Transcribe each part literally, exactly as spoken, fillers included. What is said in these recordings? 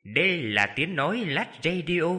Đây là tiếng nói Lát Radio.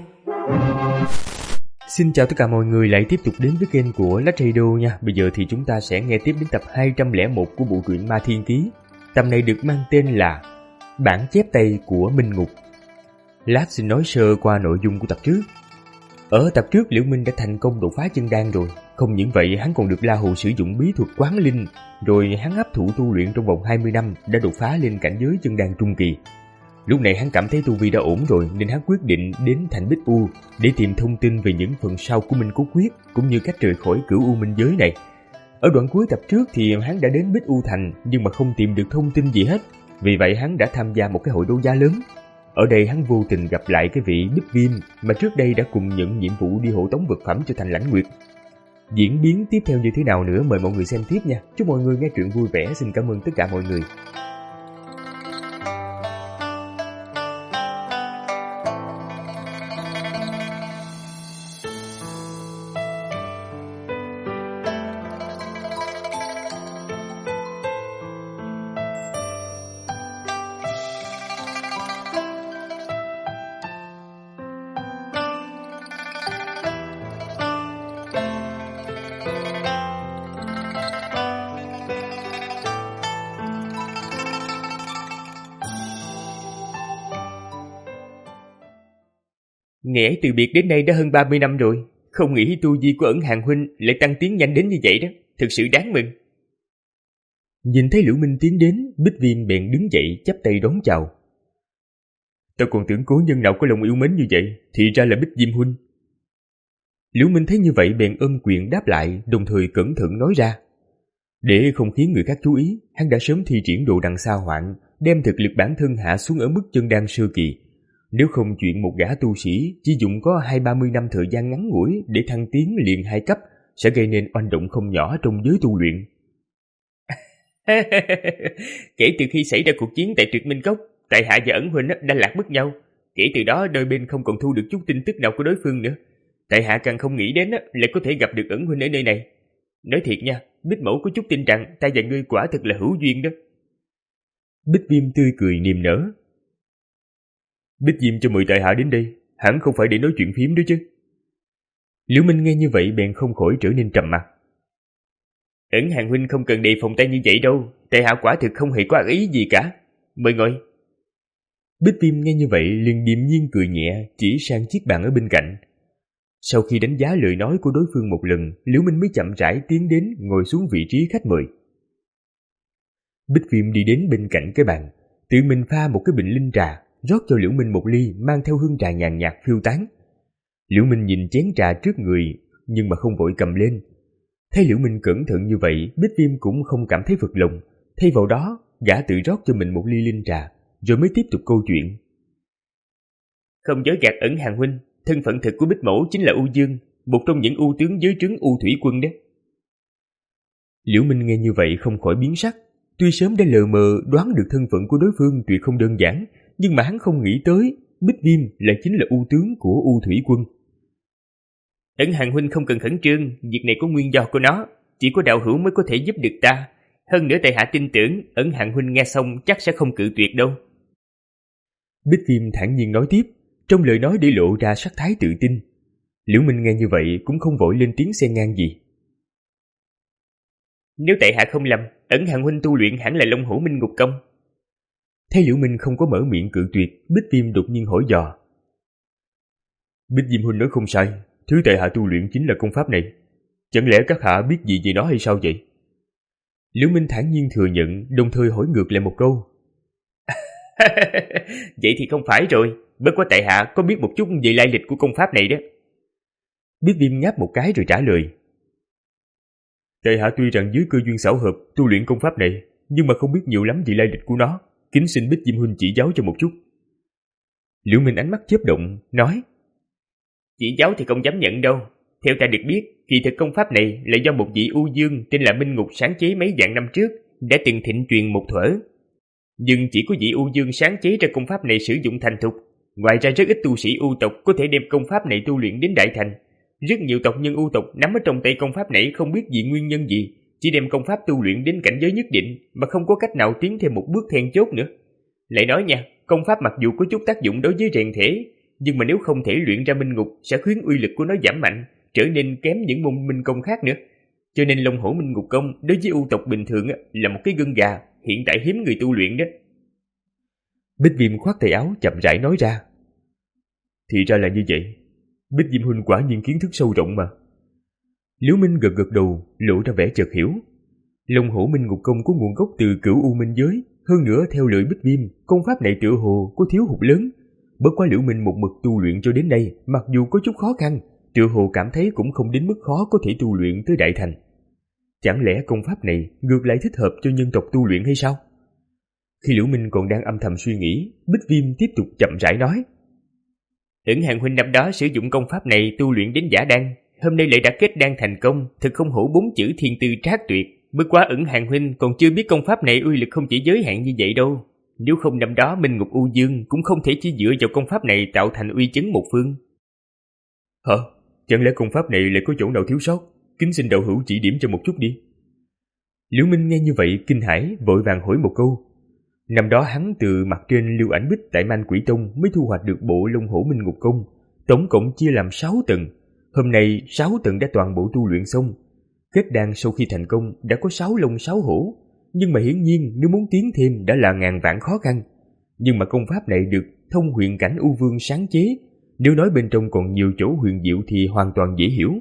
Xin chào tất cả mọi người lại tiếp tục đến với kênh của Lát Radio nha. Bây giờ thì chúng ta sẽ nghe tiếp đến tập hai trăm lẻ một của bộ truyện Ma Thiên Ký. Tập này được mang tên là Bản chép tay của Minh Ngục. Lát xin nói sơ qua nội dung của tập trước. Ở tập trước, Liễu Minh đã thành công đột phá chân đan rồi. Không những vậy, hắn còn được La Hồ sử dụng bí thuật quán linh, rồi hắn hấp thụ tu luyện trong vòng hai mươi năm đã đột phá lên cảnh giới chân đan trung kỳ. Lúc này hắn cảm thấy tu vi đã ổn rồi nên hắn quyết định đến thành Bích U để tìm thông tin về những phần sau của Minh Cốt Quyết cũng như cách rời khỏi cửu U Minh giới này. Ở đoạn cuối tập trước thì hắn đã đến Bích U thành nhưng mà không tìm được thông tin gì hết. Vì vậy hắn đã tham gia một cái hội đấu giá lớn. Ở đây hắn vô tình gặp lại cái vị Bích Viêm mà trước đây đã cùng nhận nhiệm vụ đi hộ tống vật phẩm cho thành Lãnh Nguyệt. Diễn biến tiếp theo như thế nào nữa mời mọi người xem tiếp nha. Chúc mọi người nghe truyện vui vẻ. Xin cảm ơn tất cả mọi người. Ngày ấy từ biệt đến nay đã hơn ba mươi năm rồi. Không nghĩ tu vi của Ẩn Hàng huynh lại tăng tiến nhanh đến như vậy đó. Thực sự đáng mừng. Nhìn thấy Liễu Minh tiến đến, Bích Viêm bèn đứng dậy chắp tay đón chào. Tao còn tưởng cố nhân nào có lòng yêu mến như vậy, thì ra là Bích Viêm huynh. Liễu Minh thấy như vậy bèn ôm quyền đáp lại, đồng thời cẩn thận nói ra. Để không khiến người khác chú ý, hắn đã sớm thi triển đồ đằng sa hoạn, đem thực lực bản thân hạ xuống ở mức chân đan sơ kỳ. Nếu không chuyện một gã tu sĩ chỉ dùng có hai ba mươi năm thời gian ngắn ngủi để thăng tiến liền hai cấp sẽ gây nên oanh động không nhỏ trong giới tu luyện. Kể từ khi xảy ra cuộc chiến tại Tuyệt Minh Cốc, tại hạ và Ẩn huynh đã lạc mất nhau. Kể từ đó đôi bên không còn thu được chút tin tức nào của đối phương nữa. Tại hạ càng không nghĩ đến là có thể gặp được Ẩn huynh ở nơi này. Nói thiệt nha, Bích mẫu có chút tin rằng ta và ngươi quả thực là hữu duyên đó. Bích Viêm tươi cười niềm nở. Bích Diêm cho mời tại hạ đến đây, hẳn không phải để nói chuyện phím đó chứ. Liễu Minh nghe như vậy bèn không khỏi trở nên trầm mặc. Ẩn Hàng huynh không cần đề phòng ta như vậy đâu, tại hạ quả thực không hề có ác ý gì cả. Mời ngồi. Bích Viêm nghe như vậy liền điềm nhiên cười nhẹ, chỉ sang chiếc bàn ở bên cạnh. Sau khi đánh giá lời nói của đối phương một lần, Liễu Minh mới chậm rãi tiến đến ngồi xuống vị trí khách mời. Bích Viêm đi đến bên cạnh cái bàn, tự mình pha một cái bình linh trà, rót cho Liễu Minh một ly mang theo hương trà nhàn nhạt phiêu tán. Liễu Minh nhìn chén trà trước người nhưng mà không vội cầm lên. Thấy Liễu Minh cẩn thận như vậy, Bích Viêm cũng không cảm thấy phật lòng. Thay vào đó, gã tự rót cho mình một ly linh trà, rồi mới tiếp tục câu chuyện. Không dối gạt Ẩn Hàng huynh, thân phận thực của Bích mẫu chính là U Dương, một trong những U tướng dưới trướng U Thủy quân đó. Liễu Minh nghe như vậy không khỏi biến sắc. Tuy sớm đã lờ mờ đoán được thân phận của đối phương tuyệt không đơn giản, nhưng mà hắn không nghĩ tới Bích Viêm lại chính là U tướng của U Thủy quân. Ẩn Hàng huynh không cần khẩn trương, việc này có nguyên do của nó, chỉ có đạo hữu mới có thể giúp được ta. Hơn nữa tại hạ tin tưởng Ẩn Hàng huynh nghe xong chắc sẽ không cự tuyệt đâu. Bích Viêm thản nhiên nói tiếp, trong lời nói để lộ ra sắc thái tự tin. Liễu Minh nghe như vậy cũng không vội lên tiếng xen ngang gì. Nếu tại hạ không lầm, Ẩn Hàng huynh tu luyện hẳn là Long Hổ Minh Ngục Công. Thấy Liễu Minh không có mở miệng cự tuyệt, Bích Viêm đột nhiên hỏi dò. Bích Viêm huynh nói không sai, thứ tại hạ tu luyện chính là công pháp này. Chẳng lẽ các hạ biết gì về nó hay sao vậy? Liễu Minh thản nhiên thừa nhận, đồng thời hỏi ngược lại một câu. Vậy thì không phải rồi, bất quá tại hạ có biết một chút về lai lịch của công pháp này đó. Bích Viêm ngáp một cái rồi trả lời. Tại hạ tuy rằng dưới cơ duyên xảo hợp tu luyện công pháp này, nhưng mà không biết nhiều lắm về lai lịch của nó. Kính xin Bích Diêm huynh chỉ giáo cho một chút. Liễu Minh ánh mắt chớp động, nói. Chỉ giáo thì không dám nhận đâu. Theo ta được biết, kỳ thực công pháp này là do một vị U Dương tên là Minh Ngục sáng chế mấy vạn năm trước, đã từng thịnh truyền một thuở. Nhưng chỉ có vị U Dương sáng chế ra công pháp này sử dụng thành thục. Ngoài ra rất ít tu sĩ U tộc có thể đem công pháp này tu luyện đến đại thành. Rất nhiều tộc nhân U tộc nắm ở trong tay công pháp này không biết vì nguyên nhân gì, chỉ đem công pháp tu luyện đến cảnh giới nhất định mà không có cách nào tiến thêm một bước then chốt nữa. Lại nói nha, công pháp mặc dù có chút tác dụng đối với rèn thể, nhưng mà nếu không thể luyện ra minh ngục sẽ khiến uy lực của nó giảm mạnh, trở nên kém những môn minh công khác nữa. Cho nên Long Hổ Minh Ngục Công đối với U tộc bình thường là một cái gân gà, hiện tại hiếm người tu luyện đó. Bích Viêm khoác tay áo chậm rãi nói ra. Thì ra là như vậy, Bích Viêm huynh quả nhiên kiến thức sâu rộng mà. Liễu Minh gật gật đầu, lộ ra vẻ chợt hiểu. Long Hổ Minh Ngục Công có nguồn gốc từ Cửu U Minh giới, hơn nữa theo lời Bích Viêm, công pháp này tựa hồ có thiếu hụt lớn. Bất quá Liễu Minh một mực tu luyện cho đến nay, mặc dù có chút khó khăn, tựa hồ cảm thấy cũng không đến mức khó có thể tu luyện tới đại thành. Chẳng lẽ công pháp này ngược lại thích hợp cho nhân tộc tu luyện hay sao? Khi Liễu Minh còn đang âm thầm suy nghĩ, Bích Viêm tiếp tục chậm rãi nói. Ẩn Hàng huynh năm đó sử dụng công pháp này tu luyện đến giả đan, hôm nay lại đã kết đan thành công, thực không hổ bốn chữ thiên tư trác tuyệt. Bất quá Ẩn Hàng huynh còn chưa biết công pháp này uy lực không chỉ giới hạn như vậy đâu. Nếu không năm đó Minh Ngục U Dương cũng không thể chỉ dựa vào công pháp này tạo thành uy chấn một phương. Hả? Chẳng lẽ công pháp này lại có chỗ nào thiếu sót? Kính xin đạo hữu chỉ điểm cho một chút đi. Liễu Minh nghe như vậy kinh hãi, vội vàng hỏi một câu. Năm đó hắn từ mặt trên lưu ảnh bích tại Man Quỷ Tông mới thu hoạch được bộ Long Hổ Minh Ngục Công, tổng cộng chia làm sáu tầng. Hôm nay sáu tầng đã toàn bộ tu luyện xong. Kết đan sau khi thành công đã có sáu lông sáu hổ, nhưng mà hiển nhiên nếu muốn tiến thêm đã là ngàn vạn khó khăn. Nhưng mà công pháp này được Thông Huyền Cảnh U Vương sáng chế, nếu nói bên trong còn nhiều chỗ huyền diệu thì hoàn toàn dễ hiểu.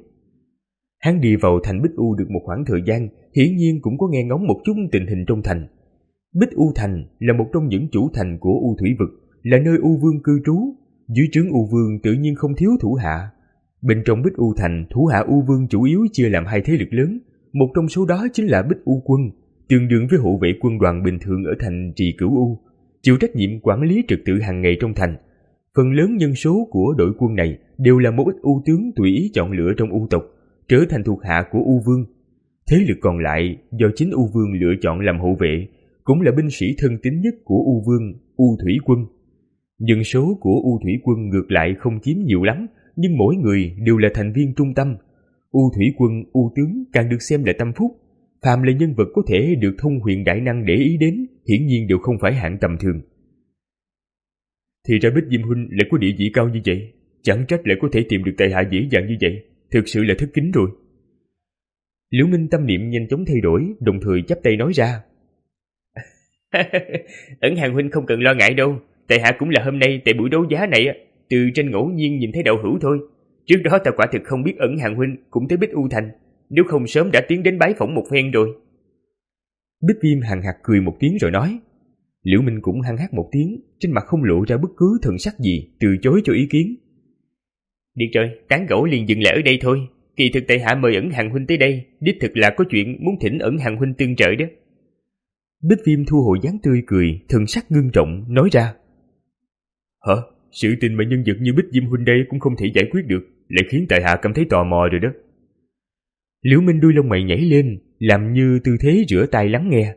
Hắn đi vào thành Bích U được một khoảng thời gian, hiển nhiên cũng có nghe ngóng một chút tình hình trong thành. Bích U Thành là một trong những chủ thành của U Thủy Vực, là nơi U Vương cư trú. Dưới trướng U Vương tự nhiên không thiếu thủ hạ. Bên trong Bích U Thành, thủ hạ U Vương chủ yếu chia làm hai thế lực lớn, một trong số đó chính là Bích U Quân, tương đương với hộ vệ quân đoàn bình thường ở thành Trì Cửu U, chịu trách nhiệm quản lý trật tự hàng ngày trong thành. Phần lớn nhân số của đội quân này đều là một ít U tướng tùy ý chọn lựa trong U tộc, trở thành thuộc hạ của U Vương. Thế lực còn lại do chính U Vương lựa chọn làm hộ vệ, cũng là binh sĩ thân tín nhất của U Vương, U Thủy Quân. Nhân số của U Thủy Quân ngược lại không chiếm nhiều lắm, nhưng mỗi người đều là thành viên trung tâm. U Thủy Quân, U tướng càng được xem là tâm phúc. Phàm là nhân vật có thể được Thông Huyền đại năng để ý đến, hiển nhiên đều không phải hạng tầm thường. Thì ra Bích Diêm huynh lại có địa vị cao như vậy, chẳng trách lại có thể tìm được tại hạ dễ dàng như vậy, thực sự là thất kính rồi. Liễu Minh tâm niệm nhanh chóng thay đổi, đồng thời chắp tay nói ra. Ẩn Hàng huynh không cần lo ngại đâu, tại hạ cũng là hôm nay tại buổi đấu giá này từ trên ngẫu nhiên nhìn thấy đạo hữu thôi. Trước đó ta quả thực không biết Ẩn Hàng huynh cũng tới Bích U Thành, nếu không sớm đã tiến đến bái phỏng một phen rồi. Bích Viêm hằng hạc cười một tiếng rồi nói. Liễu Minh cũng hăng hắc một tiếng, trên mặt không lộ ra bất cứ thần sắc gì, từ chối cho ý kiến. Được rồi, tán gẫu liền dừng lại ở đây thôi. Kỳ thực tại hạ mời Ẩn Hàng huynh tới đây, đích thực là có chuyện muốn thỉnh Ẩn Hàng huynh tương trợ đó. Bích Viêm thu hồi dáng tươi cười, thần sắc ngưng trọng nói ra. Hả? Sự tình mà nhân vật như Bích Viêm huynh đây cũng không thể giải quyết được, lại khiến tại hạ cảm thấy tò mò rồi đó. Liễu Minh đuôi lông mày nhảy lên, làm như tư thế rửa tai lắng nghe.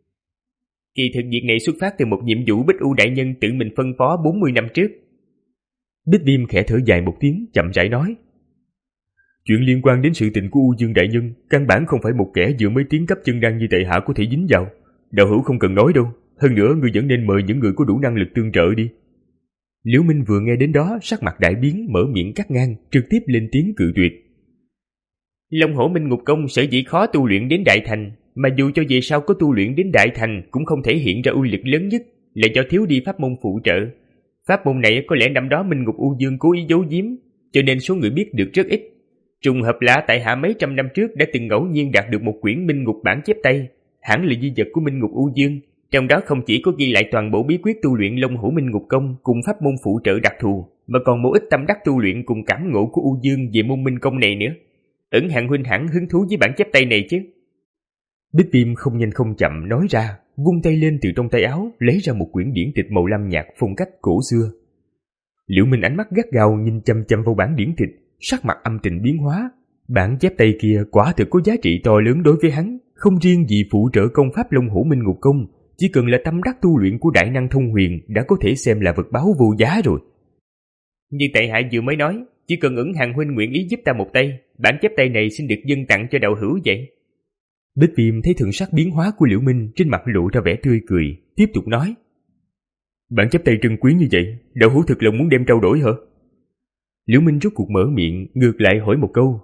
Kỳ thực việc này xuất phát từ một nhiệm vụ Bích U đại nhân tự mình phân phó bốn mươi năm trước. Bích Viêm khẽ thở dài một tiếng, chậm rãi nói. Chuyện liên quan đến sự tình của U Dương đại nhân, căn bản không phải một kẻ vừa mới tiến cấp chân đan như tại hạ có thể dính vào. Đạo hữu không cần nói đâu, hơn nữa ngươi vẫn nên mời những người có đủ năng lực tương trợ đi. Liễu Minh vừa nghe đến đó, sắc mặt đại biến, mở miệng cắt ngang, trực tiếp lên tiếng cự tuyệt. Long Hổ Minh Ngục Công sở dĩ khó tu luyện đến đại thành, mà dù cho về sau có tu luyện đến đại thành cũng không thể hiện ra uy lực lớn nhất, là do thiếu đi pháp môn phụ trợ. Pháp môn này có lẽ năm đó Minh Ngục U Dương cố ý giấu giếm, cho nên số người biết được rất ít. Trùng hợp là tại hạ mấy trăm năm trước đã từng ngẫu nhiên đạt được một quyển Minh Ngục bản chép tay, hẳn là di vật của Minh Ngục U Dương, trong đó không chỉ có ghi lại toàn bộ bí quyết tu luyện Long Hổ Minh Ngục Công cùng pháp môn phụ trợ đặc thù, mà còn một ít tâm đắc tu luyện cùng cảm ngộ của U Dương về môn Minh Công này nữa. Ẩn Hàng huynh hẳn hứng thú với bản chép tay này chứ? Bích Viêm không nhanh không chậm nói ra, vung tay lên từ trong tay áo lấy ra một quyển điển tịch màu lam nhạt phong cách cổ xưa. Liễu Minh ánh mắt gắt gao nhìn chăm chăm vào bản điển tịch, sắc mặt âm tình biến hóa. Bản chép tay kia quả thực có giá trị to lớn đối với hắn, không riêng gì phụ trợ công pháp Long Hổ Minh Ngục Công, chỉ cần là tâm đắc tu luyện của đại năng Thông Huyền đã có thể xem là vật báu vô giá rồi. Như tại hạ vừa mới nói, chỉ cần Ẩn Hàng huynh nguyện ý giúp ta một tay, bản chép tay này xin được dâng tặng cho đạo hữu vậy. Bích Viêm thấy thần sắc biến hóa của Liễu Minh, trên mặt lộ ra vẻ tươi cười, tiếp tục nói. Bản chép tay trân quý như vậy, đạo hữu thực lòng muốn đem trao đổi hả? Liễu Minh rốt cuộc mở miệng, ngược lại hỏi một câu.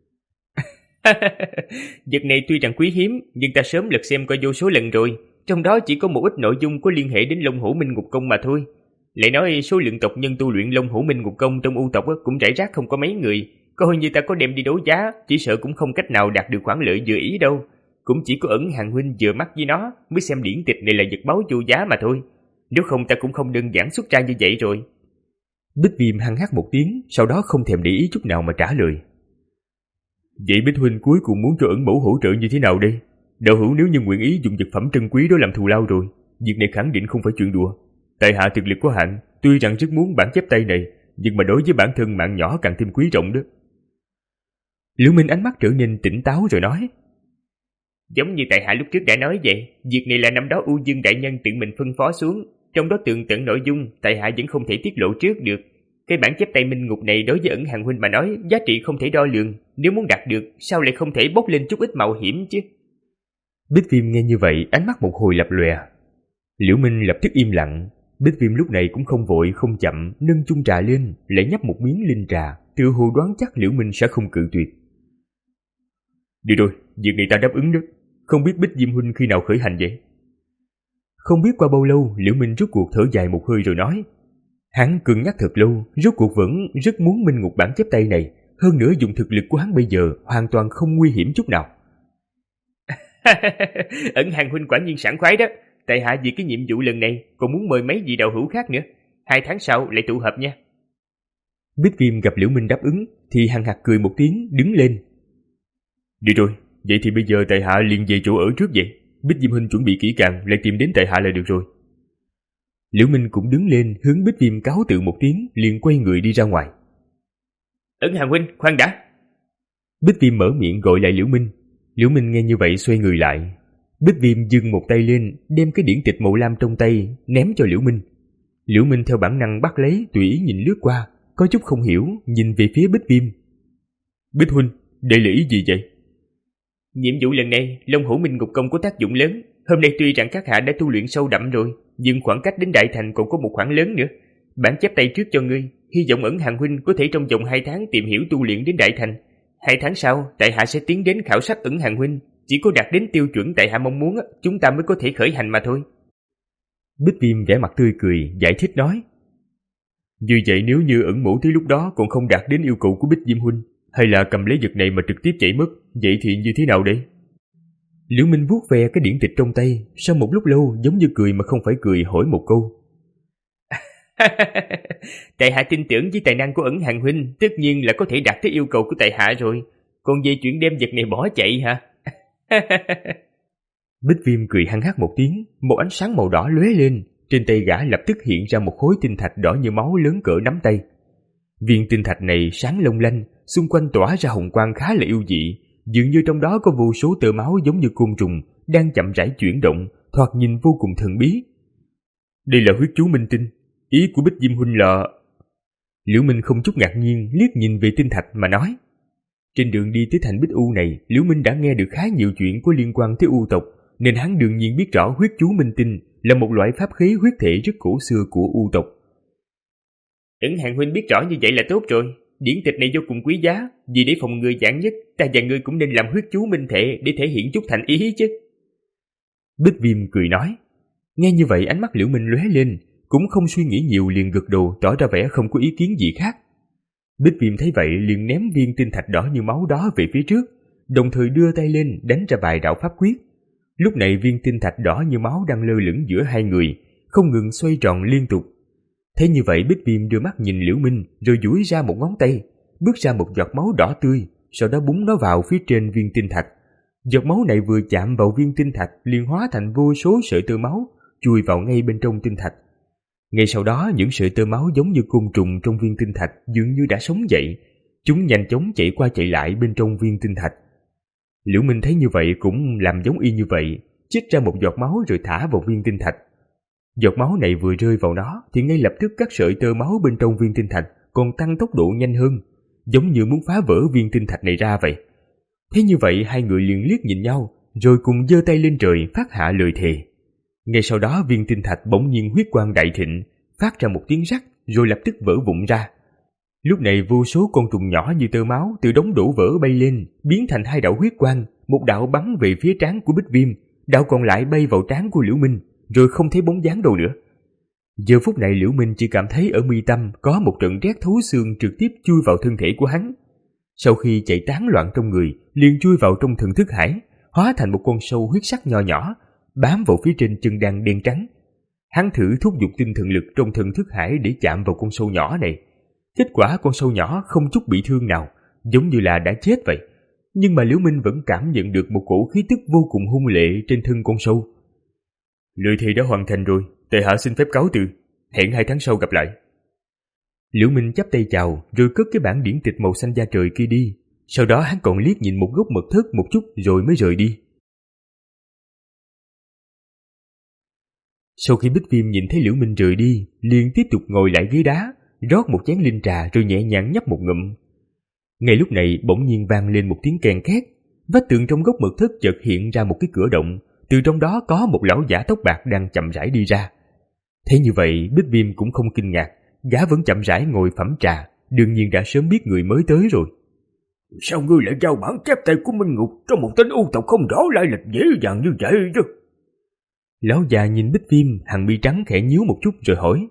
Vật này tuy rằng quý hiếm, nhưng ta sớm lật xem qua vô số lần rồi. Trong đó chỉ có một ít nội dung có liên hệ đến Long Hổ Minh Ngục Công mà thôi. Lại nói số lượng tộc nhân tu luyện Long Hổ Minh Ngục Công trong U tộc cũng rải rác không có mấy người. Coi như ta có đem đi đấu giá, chỉ sợ cũng không cách nào đạt được khoản lợi vừa ý đâu. Cũng chỉ có Ẩn Hàng huynh vừa mắt với nó mới xem điển tịch này là vật báu vô giá mà thôi. Nếu không ta cũng không đơn giản xuất ra như vậy rồi. Bích Viêm hăng hắc một tiếng, sau đó không thèm để ý chút nào mà trả lời. Vậy Bích huynh cuối cùng muốn cho Ẩn mẫu hỗ trợ như thế nào đây? Đạo hữu nếu như nguyện ý dùng vật phẩm trân quý đó làm thù lao rồi, việc này khẳng định không phải chuyện đùa. Tại hạ thực lực có hạn, tuy rằng rất muốn bản chép tay này, nhưng mà đối với bản thân mạng nhỏ càng thêm quý trọng đó. Liễu Minh ánh mắt trở nên tỉnh táo rồi nói. Giống như tại hạ lúc trước đã nói vậy, việc này là năm đó U Dương đại nhân tự mình phân phó xuống, trong đó tường tận nội dung tại hạ vẫn không thể tiết lộ trước được. Cái bản chép tay minh ngục này đối với Ẩn Hàng huynh mà nói giá trị không thể đo lường, nếu muốn đạt được sao lại không thể bốc lên chút ít mạo hiểm chứ. Bích Viêm nghe như vậy, ánh mắt một hồi lập lòe. Liễu Minh lập tức im lặng. Bích Viêm lúc này cũng không vội không chậm, nâng chung trà lên, lại nhấp một miếng linh trà, tự hồ đoán chắc Liễu Minh sẽ không cự tuyệt. Đi rồi, việc này ta đáp ứng đó. Không biết Bích Viêm huynh khi nào khởi hành vậy? Không biết qua bao lâu, Liễu Minh rút cuộc thở dài một hơi rồi nói. Hắn cân nhắc thật lâu, rốt cuộc vẫn rất muốn minh ngục bản chép tay này, hơn nữa dùng thực lực của hắn bây giờ hoàn toàn không nguy hiểm chút nào. Ẩn Hàng huynh quả nhiên sảng khoái đó. Tại hạ vì cái nhiệm vụ lần này còn muốn mời mấy vị đạo hữu khác nữa. Hai tháng sau lại tụ họp nha. Bích Viêm gặp Liễu Minh đáp ứng thì hằng hạc cười một tiếng, đứng lên. Đi rồi, vậy thì bây giờ tại hạ liền về chỗ ở trước vậy. Bích Viêm huynh chuẩn bị kỹ càng, lại tìm đến tại hạ là được rồi. Liễu Minh cũng đứng lên, hướng Bích Viêm cáo từ một tiếng, liền quay người đi ra ngoài. Ẩn Hàng huynh, khoan đã. Bích Viêm mở miệng gọi lại Liễu Minh. Liễu Minh nghe như vậy xoay người lại. Bích Viêm giương một tay lên, đem cái điển tịch màu lam trong tay ném cho Liễu Minh. Liễu Minh theo bản năng bắt lấy, tùy ý nhìn lướt qua, có chút không hiểu, nhìn về phía Bích Viêm. Bích huynh, đây là ý gì vậy? Nhiệm vụ lần này, Long Hổ Minh Ngục Công có tác dụng lớn. Hôm nay tuy rằng các hạ đã tu luyện sâu đậm rồi, nhưng khoảng cách đến Đại Thành còn có một khoảng lớn nữa. Bản chép tay trước cho ngươi, hy vọng Ẩn Hàng huynh có thể trong vòng hai tháng tìm hiểu tu luyện đến Đại Thành. Hai tháng sau, tại hạ sẽ tiến đến khảo sát Ẩn Hàng huynh. Chỉ có đạt đến tiêu chuẩn tại hạ mong muốn, chúng ta mới có thể khởi hành mà thôi. Bích Viêm vẻ mặt tươi cười, giải thích nói. Như vậy nếu như Ẩn mẫu tới lúc đó còn không đạt đến yêu cầu của Bích Viêm huynh, hay là cầm lấy vật này mà trực tiếp chạy mất, vậy thì như thế nào đây? Liễu Minh vuốt ve cái điển tịch trong tay, sau một lúc lâu giống như cười mà không phải cười, hỏi một câu. Tại hạ tin tưởng với tài năng của Ẩn Hàng huynh, tất nhiên là có thể đạt tới yêu cầu của tại hạ rồi. Còn về chuyện đem vật này bỏ chạy hả? Bích Viêm cười hăng hắc một tiếng, một ánh sáng màu đỏ lóe lên, trên tay gã lập tức hiện ra một khối tinh thạch đỏ như máu lớn cỡ nắm tay. Viên tinh thạch này sáng long lanh, xung quanh tỏa ra hồng quang khá là yêu dị, dường như trong đó có vô số tơ máu giống như côn trùng đang chậm rãi chuyển động, thoạt nhìn vô cùng thần bí. Đây là huyết chú minh tinh, ý của Bích Viêm huynh là... Liễu Minh không chút ngạc nhiên liếc nhìn về tinh thạch mà nói. Trên đường đi tới thành Bích U này, Liễu Minh đã nghe được khá nhiều chuyện có liên quan tới U tộc, nên hắn đương nhiên biết rõ huyết chú minh tinh là một loại pháp khí huyết thể rất cổ xưa của U tộc. Ẩn Hàng huynh biết rõ như vậy là tốt rồi. Điển tịch này vô cùng quý giá, vì để phòng ngừa vạn nhất, ta và ngươi cũng nên làm huyết chú minh thể để thể hiện chút thành ý chứ. Bích Viêm cười nói. Nghe như vậy ánh mắt Liễu Minh lóe lên, cũng không suy nghĩ nhiều liền gật đầu, tỏ ra vẻ không có ý kiến gì khác. Bích Viêm thấy vậy liền ném viên tinh thạch đỏ như máu đó về phía trước, đồng thời đưa tay lên đánh ra vài đạo pháp quyết. Lúc này viên tinh thạch đỏ như máu đang lơ lửng giữa hai người, không ngừng xoay tròn liên tục. Thế như vậy Bích Viêm đưa mắt nhìn Liễu Minh rồi duỗi ra một ngón tay, bước ra một giọt máu đỏ tươi, sau đó búng nó vào phía trên viên tinh thạch. Giọt máu này vừa chạm vào viên tinh thạch liền hóa thành vô số sợi tơ máu, chui vào ngay bên trong tinh thạch. Ngay sau đó những sợi tơ máu giống như côn trùng trong viên tinh thạch dường như đã sống dậy, chúng nhanh chóng chạy qua chạy lại bên trong viên tinh thạch. Liễu Minh thấy như vậy cũng làm giống y như vậy, chích ra một giọt máu rồi thả vào viên tinh thạch. Giọt máu này vừa rơi vào nó thì ngay lập tức các sợi tơ máu bên trong viên tinh thạch còn tăng tốc độ nhanh hơn, giống như muốn phá vỡ viên tinh thạch này ra vậy. Thế như vậy hai người liền liếc nhìn nhau rồi cùng giơ tay lên trời phát hạ lời thề. Ngay sau đó viên tinh thạch bỗng nhiên huyết quang đại thịnh, phát ra một tiếng rắc rồi lập tức vỡ vụn ra. Lúc này vô số con trùng nhỏ như tơ máu từ đống đổ vỡ bay lên, biến thành hai đạo huyết quang, một đạo bắn về phía trán của Bích Viêm, đạo còn lại bay vào trán của Liễu Minh, rồi không thấy bóng dáng đâu nữa. Giờ phút này Liễu Minh chỉ cảm thấy ở mi tâm có một trận rét thấu xương trực tiếp chui vào thân thể của hắn. Sau khi chạy tán loạn trong người, liền chui vào trong thần thức hải, hóa thành một con sâu huyết sắc nho nhỏ, bám vào phía trên chân đan đen trắng. Hắn thử thúc giục tinh thần lực trong thần thức hải để chạm vào con sâu nhỏ này. Kết quả con sâu nhỏ không chút bị thương nào, giống như là đã chết vậy. Nhưng mà Liễu Minh vẫn cảm nhận được một cổ khí tức vô cùng hung lệ trên thân con sâu. Lời thề đã hoàn thành rồi, tại hạ xin phép cáo từ, hẹn hai tháng sau gặp lại. Liễu Minh chắp tay chào rồi cất cái bản điển tịch màu xanh da trời kia đi. Sau đó hắn còn liếc nhìn một góc mật thất một chút rồi mới rời đi. Sau khi Bích Viêm nhìn thấy Liễu Minh rời đi, liền tiếp tục ngồi lại ghế đá, rót một chén linh trà rồi nhẹ nhàng nhấp một ngụm. Ngay lúc này bỗng nhiên vang lên một tiếng kèn két, vách tường trong góc mật thất chợt hiện ra một cái cửa động, từ trong đó có một lão giả tóc bạc đang chậm rãi đi ra. Thế như vậy Bích Viêm cũng không kinh ngạc, gã vẫn chậm rãi ngồi phẩm trà, đương nhiên đã sớm biết người mới tới rồi. Sao ngươi lại giao bản chép tay của Minh Ngục cho một tên u tộc không rõ lai lịch dễ dàng như vậy chứ? Lão già nhìn Bích Viêm, hàng mi trắng khẽ nhíu một chút rồi hỏi.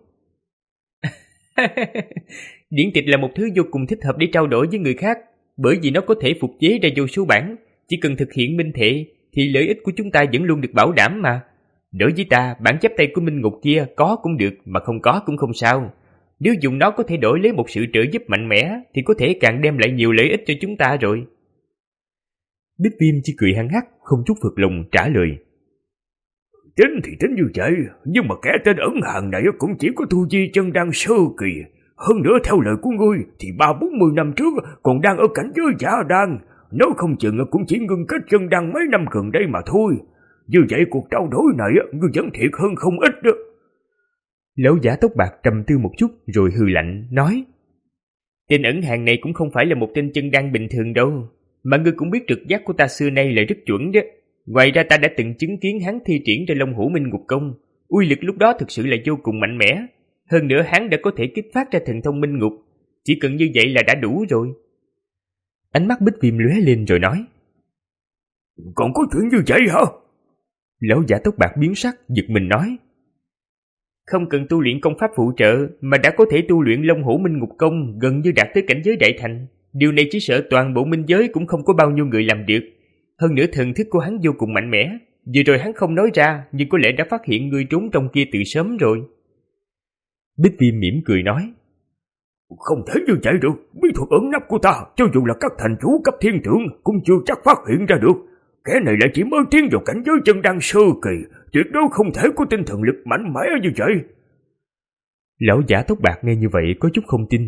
Điển tịch là một thứ vô cùng thích hợp để trao đổi với người khác, bởi vì nó có thể phục chế ra vô số bản. Chỉ cần thực hiện minh thệ thì lợi ích của chúng ta vẫn luôn được bảo đảm mà. Đối với ta, bản chép tay của Minh Ngục kia có cũng được, mà không có cũng không sao. Nếu dùng nó có thể đổi lấy một sự trợ giúp mạnh mẽ thì có thể càng đem lại nhiều lợi ích cho chúng ta rồi. Bích Viêm chỉ cười hăng hắc, không chút phật lòng trả lời. Tính thì tính như vậy, nhưng mà kẻ tên ẩn hàng này cũng chỉ có tu vi chân đan sơ kỳ. Hơn nữa theo lời của ngươi thì ba bốn mươi năm trước còn đang ở cảnh giới giả đan, nếu không chừng cũng chỉ ngưng kết chân đan mấy năm gần đây mà thôi. Như vậy cuộc trao đổi này ngươi vẫn thiệt hơn không ít đó. Lão giả tóc bạc trầm tư một chút rồi hừ lạnh nói. Tên ẩn hàng này cũng không phải là một tên chân đan bình thường đâu, mà ngươi cũng biết trực giác của ta xưa nay là rất chuẩn đó. Ngoài ra ta đã từng chứng kiến hắn thi triển ra Long Hổ Minh Ngục Công, uy lực lúc đó thực sự là vô cùng mạnh mẽ. Hơn nữa hắn đã có thể kích phát ra thần thông Minh Ngục, chỉ cần như vậy là đã đủ rồi. Ánh mắt Bích Viêm lóe lên rồi nói. Còn có chuyện như vậy hả? Lão giả tóc bạc biến sắc, giật mình nói. Không cần tu luyện công pháp phụ trợ mà đã có thể tu luyện Long Hổ Minh Ngục Công, gần như đạt tới cảnh giới đại thành. Điều này chỉ sợ toàn bộ minh giới cũng không có bao nhiêu người làm được. Hơn nữa thần thức của hắn vô cùng mạnh mẽ. Vừa rồi hắn không nói ra, nhưng có lẽ đã phát hiện ngươi trốn trong kia từ sớm rồi. Bích Viêm mỉm cười nói. Không thể như vậy được, bí thuật ẩn nấp của ta, cho dù là các thành chủ cấp thiên trưởng cũng chưa chắc phát hiện ra được. Kẻ này lại chỉ mới tiến vào cảnh giới chân đan sơ kỳ, tuyệt đối không thể có tinh thần lực mạnh mẽ như vậy. Lão giả tóc bạc nghe như vậy có chút không tin.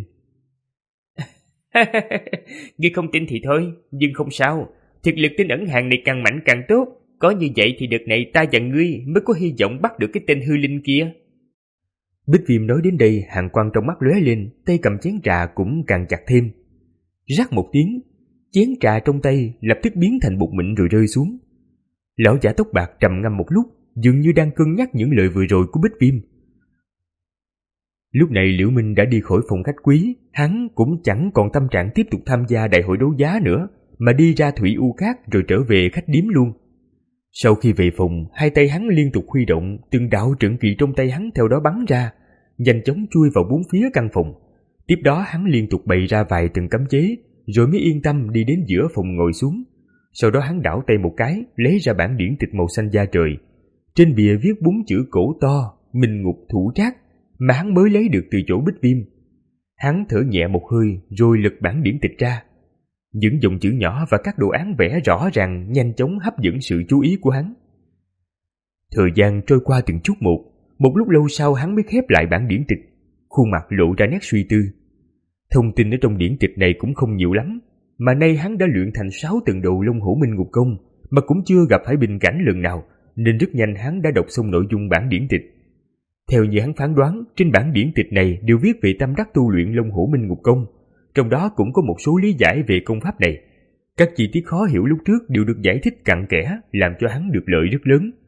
Ngươi không tin thì thôi, nhưng không sao. Thực lực tên ẩn hàng này càng mạnh càng tốt. Có như vậy thì đợt này ta và ngươi mới có hy vọng bắt được cái tên hư linh kia. Bích Viêm nói đến đây, hàn quang trong mắt lóe lên, tay cầm chén trà cũng càng chặt thêm. Rắc một tiếng, chén trà trong tay lập tức biến thành bột mịn rồi rơi xuống. Lão giả tóc bạc trầm ngâm một lúc, dường như đang cân nhắc những lời vừa rồi của Bích Viêm. Lúc này Liễu Minh đã đi khỏi phòng khách quý, hắn cũng chẳng còn tâm trạng tiếp tục tham gia đại hội đấu giá nữa, mà đi ra Thủy U Cát rồi trở về khách điếm luôn. Sau khi về phòng, hai tay hắn liên tục huy động, từng đạo trận kỳ trong tay hắn theo đó bắn ra, nhanh chóng chui vào bốn phía căn phòng. Tiếp đó hắn liên tục bày ra vài từng cấm chế, rồi mới yên tâm đi đến giữa phòng ngồi xuống. Sau đó hắn đảo tay một cái, lấy ra bản điển tịch màu xanh da trời. Trên bìa viết bốn chữ cổ to, Minh Ngục Thủ Trác, mà hắn mới lấy được từ chỗ Bích Viêm. Hắn thở nhẹ một hơi rồi lật bản điển tịch ra. Những dòng chữ nhỏ và các đồ án vẽ rõ ràng nhanh chóng hấp dẫn sự chú ý của hắn. Thời gian trôi qua từng chút một, một lúc lâu sau hắn mới khép lại bản điển tịch, khuôn mặt lộ ra nét suy tư. Thông tin ở trong điển tịch này cũng không nhiều lắm, mà nay hắn đã luyện thành sáu tầng đầu Long Hổ Minh Ngục Công mà cũng chưa gặp phải bình cảnh lần nào, nên rất nhanh hắn đã đọc xong nội dung bản điển tịch. Theo như hắn phán đoán, trên bản điển tịch này đều viết về tâm đắc tu luyện Long Hổ Minh Ngục Công, trong đó cũng có một số lý giải về công pháp này. Các chi tiết khó hiểu lúc trước đều được giải thích cặn kẽ, làm cho hắn được lợi rất lớn.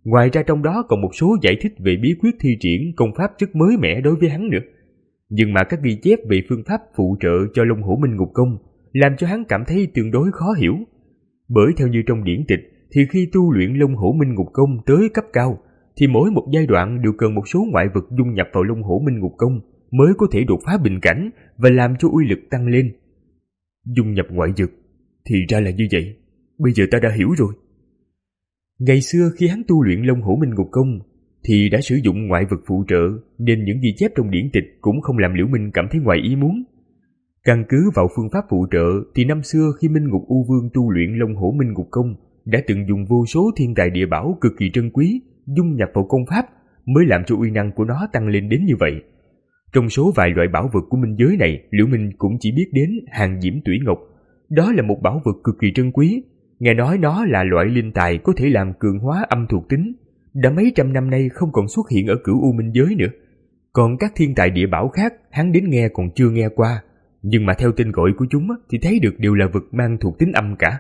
Ngoài ra trong đó còn một số giải thích về bí quyết thi triển công pháp rất mới mẻ đối với hắn nữa. Nhưng mà các ghi chép về phương pháp phụ trợ cho Long Hổ Minh Ngục Công làm cho hắn cảm thấy tương đối khó hiểu. Bởi theo như trong điển tịch thì khi tu luyện Long Hổ Minh Ngục Công tới cấp cao thì mỗi một giai đoạn đều cần một số ngoại vật dung nhập vào Long Hổ Minh Ngục Công mới có thể đột phá bình cảnh và làm cho uy lực tăng lên. Dung nhập ngoại vật thì ra là như vậy. Bây giờ ta đã hiểu rồi. Ngày xưa khi hắn tu luyện Long Hổ Minh Ngục Công thì đã sử dụng ngoại vật phụ trợ, nên những ghi chép trong điển tịch cũng không làm Liễu Minh cảm thấy ngoài ý muốn. Căn cứ vào phương pháp phụ trợ thì năm xưa khi Minh Ngục U Vương tu luyện Long Hổ Minh Ngục Công đã từng dùng vô số thiên tài địa bảo cực kỳ trân quý dung nhập vào công pháp mới làm cho uy năng của nó tăng lên đến như vậy. Trong số vài loại bảo vật của minh giới này, Liễu Minh cũng chỉ biết đến Hàng Diễm Tủy Ngọc. Đó là một bảo vật cực kỳ trân quý. Nghe nói nó là loại linh tài có thể làm cường hóa âm thuộc tính, đã mấy trăm năm nay không còn xuất hiện ở Cửu U minh giới nữa. Còn các thiên tài địa bảo khác hắn đến nghe còn chưa nghe qua, nhưng mà theo tên gọi của chúng thì thấy được đều là vật mang thuộc tính âm cả.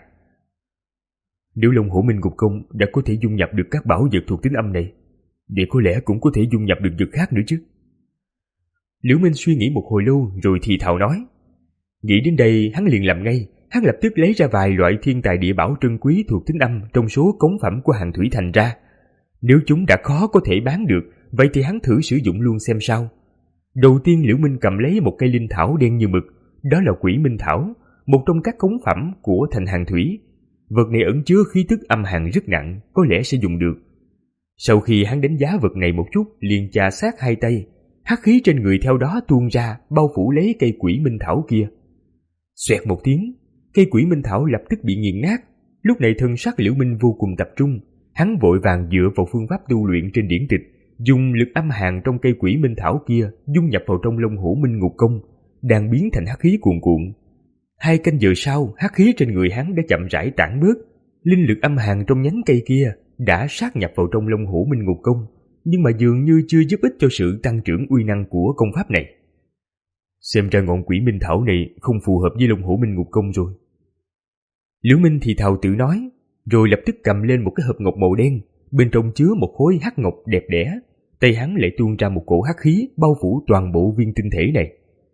Nếu Long Hổ Minh Ngục Công đã có thể dung nhập được các bảo vật thuộc tính âm này, vậy có lẽ cũng có thể dung nhập được vật khác nữa chứ. Liễu Minh suy nghĩ một hồi lâu rồi thì thào nói. Nghĩ đến đây hắn liền làm ngay. Hắn lập tức lấy ra vài loại thiên tài địa bảo trân quý thuộc tính âm trong số cống phẩm của Hàng Thủy Thành ra. Nếu chúng đã khó có thể bán được, vậy thì hắn thử sử dụng luôn xem sao. Đầu tiên Liễu Minh cầm lấy một cây linh thảo đen như mực, đó là Quỷ Minh Thảo, một trong các cống phẩm của Thành Hàng Thủy. Vật này ẩn chứa khí tức âm hàn rất nặng, có lẽ sẽ dùng được. Sau khi hắn đánh giá vật này một chút, liền chà sát hai tay, hắc khí trên người theo đó tuôn ra, bao phủ lấy cây Quỷ Minh Thảo kia. Xoẹt một tiếng, cây Quỷ Minh Thảo lập tức bị nghiền nát. Lúc này thân sắc Liễu Minh vô cùng tập trung, hắn vội vàng dựa vào phương pháp tu luyện trên điển tịch, dùng lực âm hàn trong cây Quỷ Minh Thảo kia dung nhập vào trong Long Hổ Minh Ngục Công, đang biến thành hắc khí cuồn cuộn. Hai canh giờ sau, hắc khí trên người hắn đã chậm rãi tản bớt, linh lực âm hàn trong nhánh cây kia đã sát nhập vào trong Long Hổ Minh Ngục Công, nhưng mà dường như chưa giúp ích cho sự tăng trưởng uy năng của công pháp này. Xem ra ngọn Quỷ Minh Thảo này không phù hợp với Long Hổ Minh Ngục Công rồi. Liễu Minh thì thào tự nói, rồi lập tức cầm lên một cái hộp ngọc màu đen, bên trong chứa một khối hắc ngọc đẹp đẽ. Tay hắn lại tuôn ra một cổ hắc khí bao phủ toàn bộ viên tinh thể này.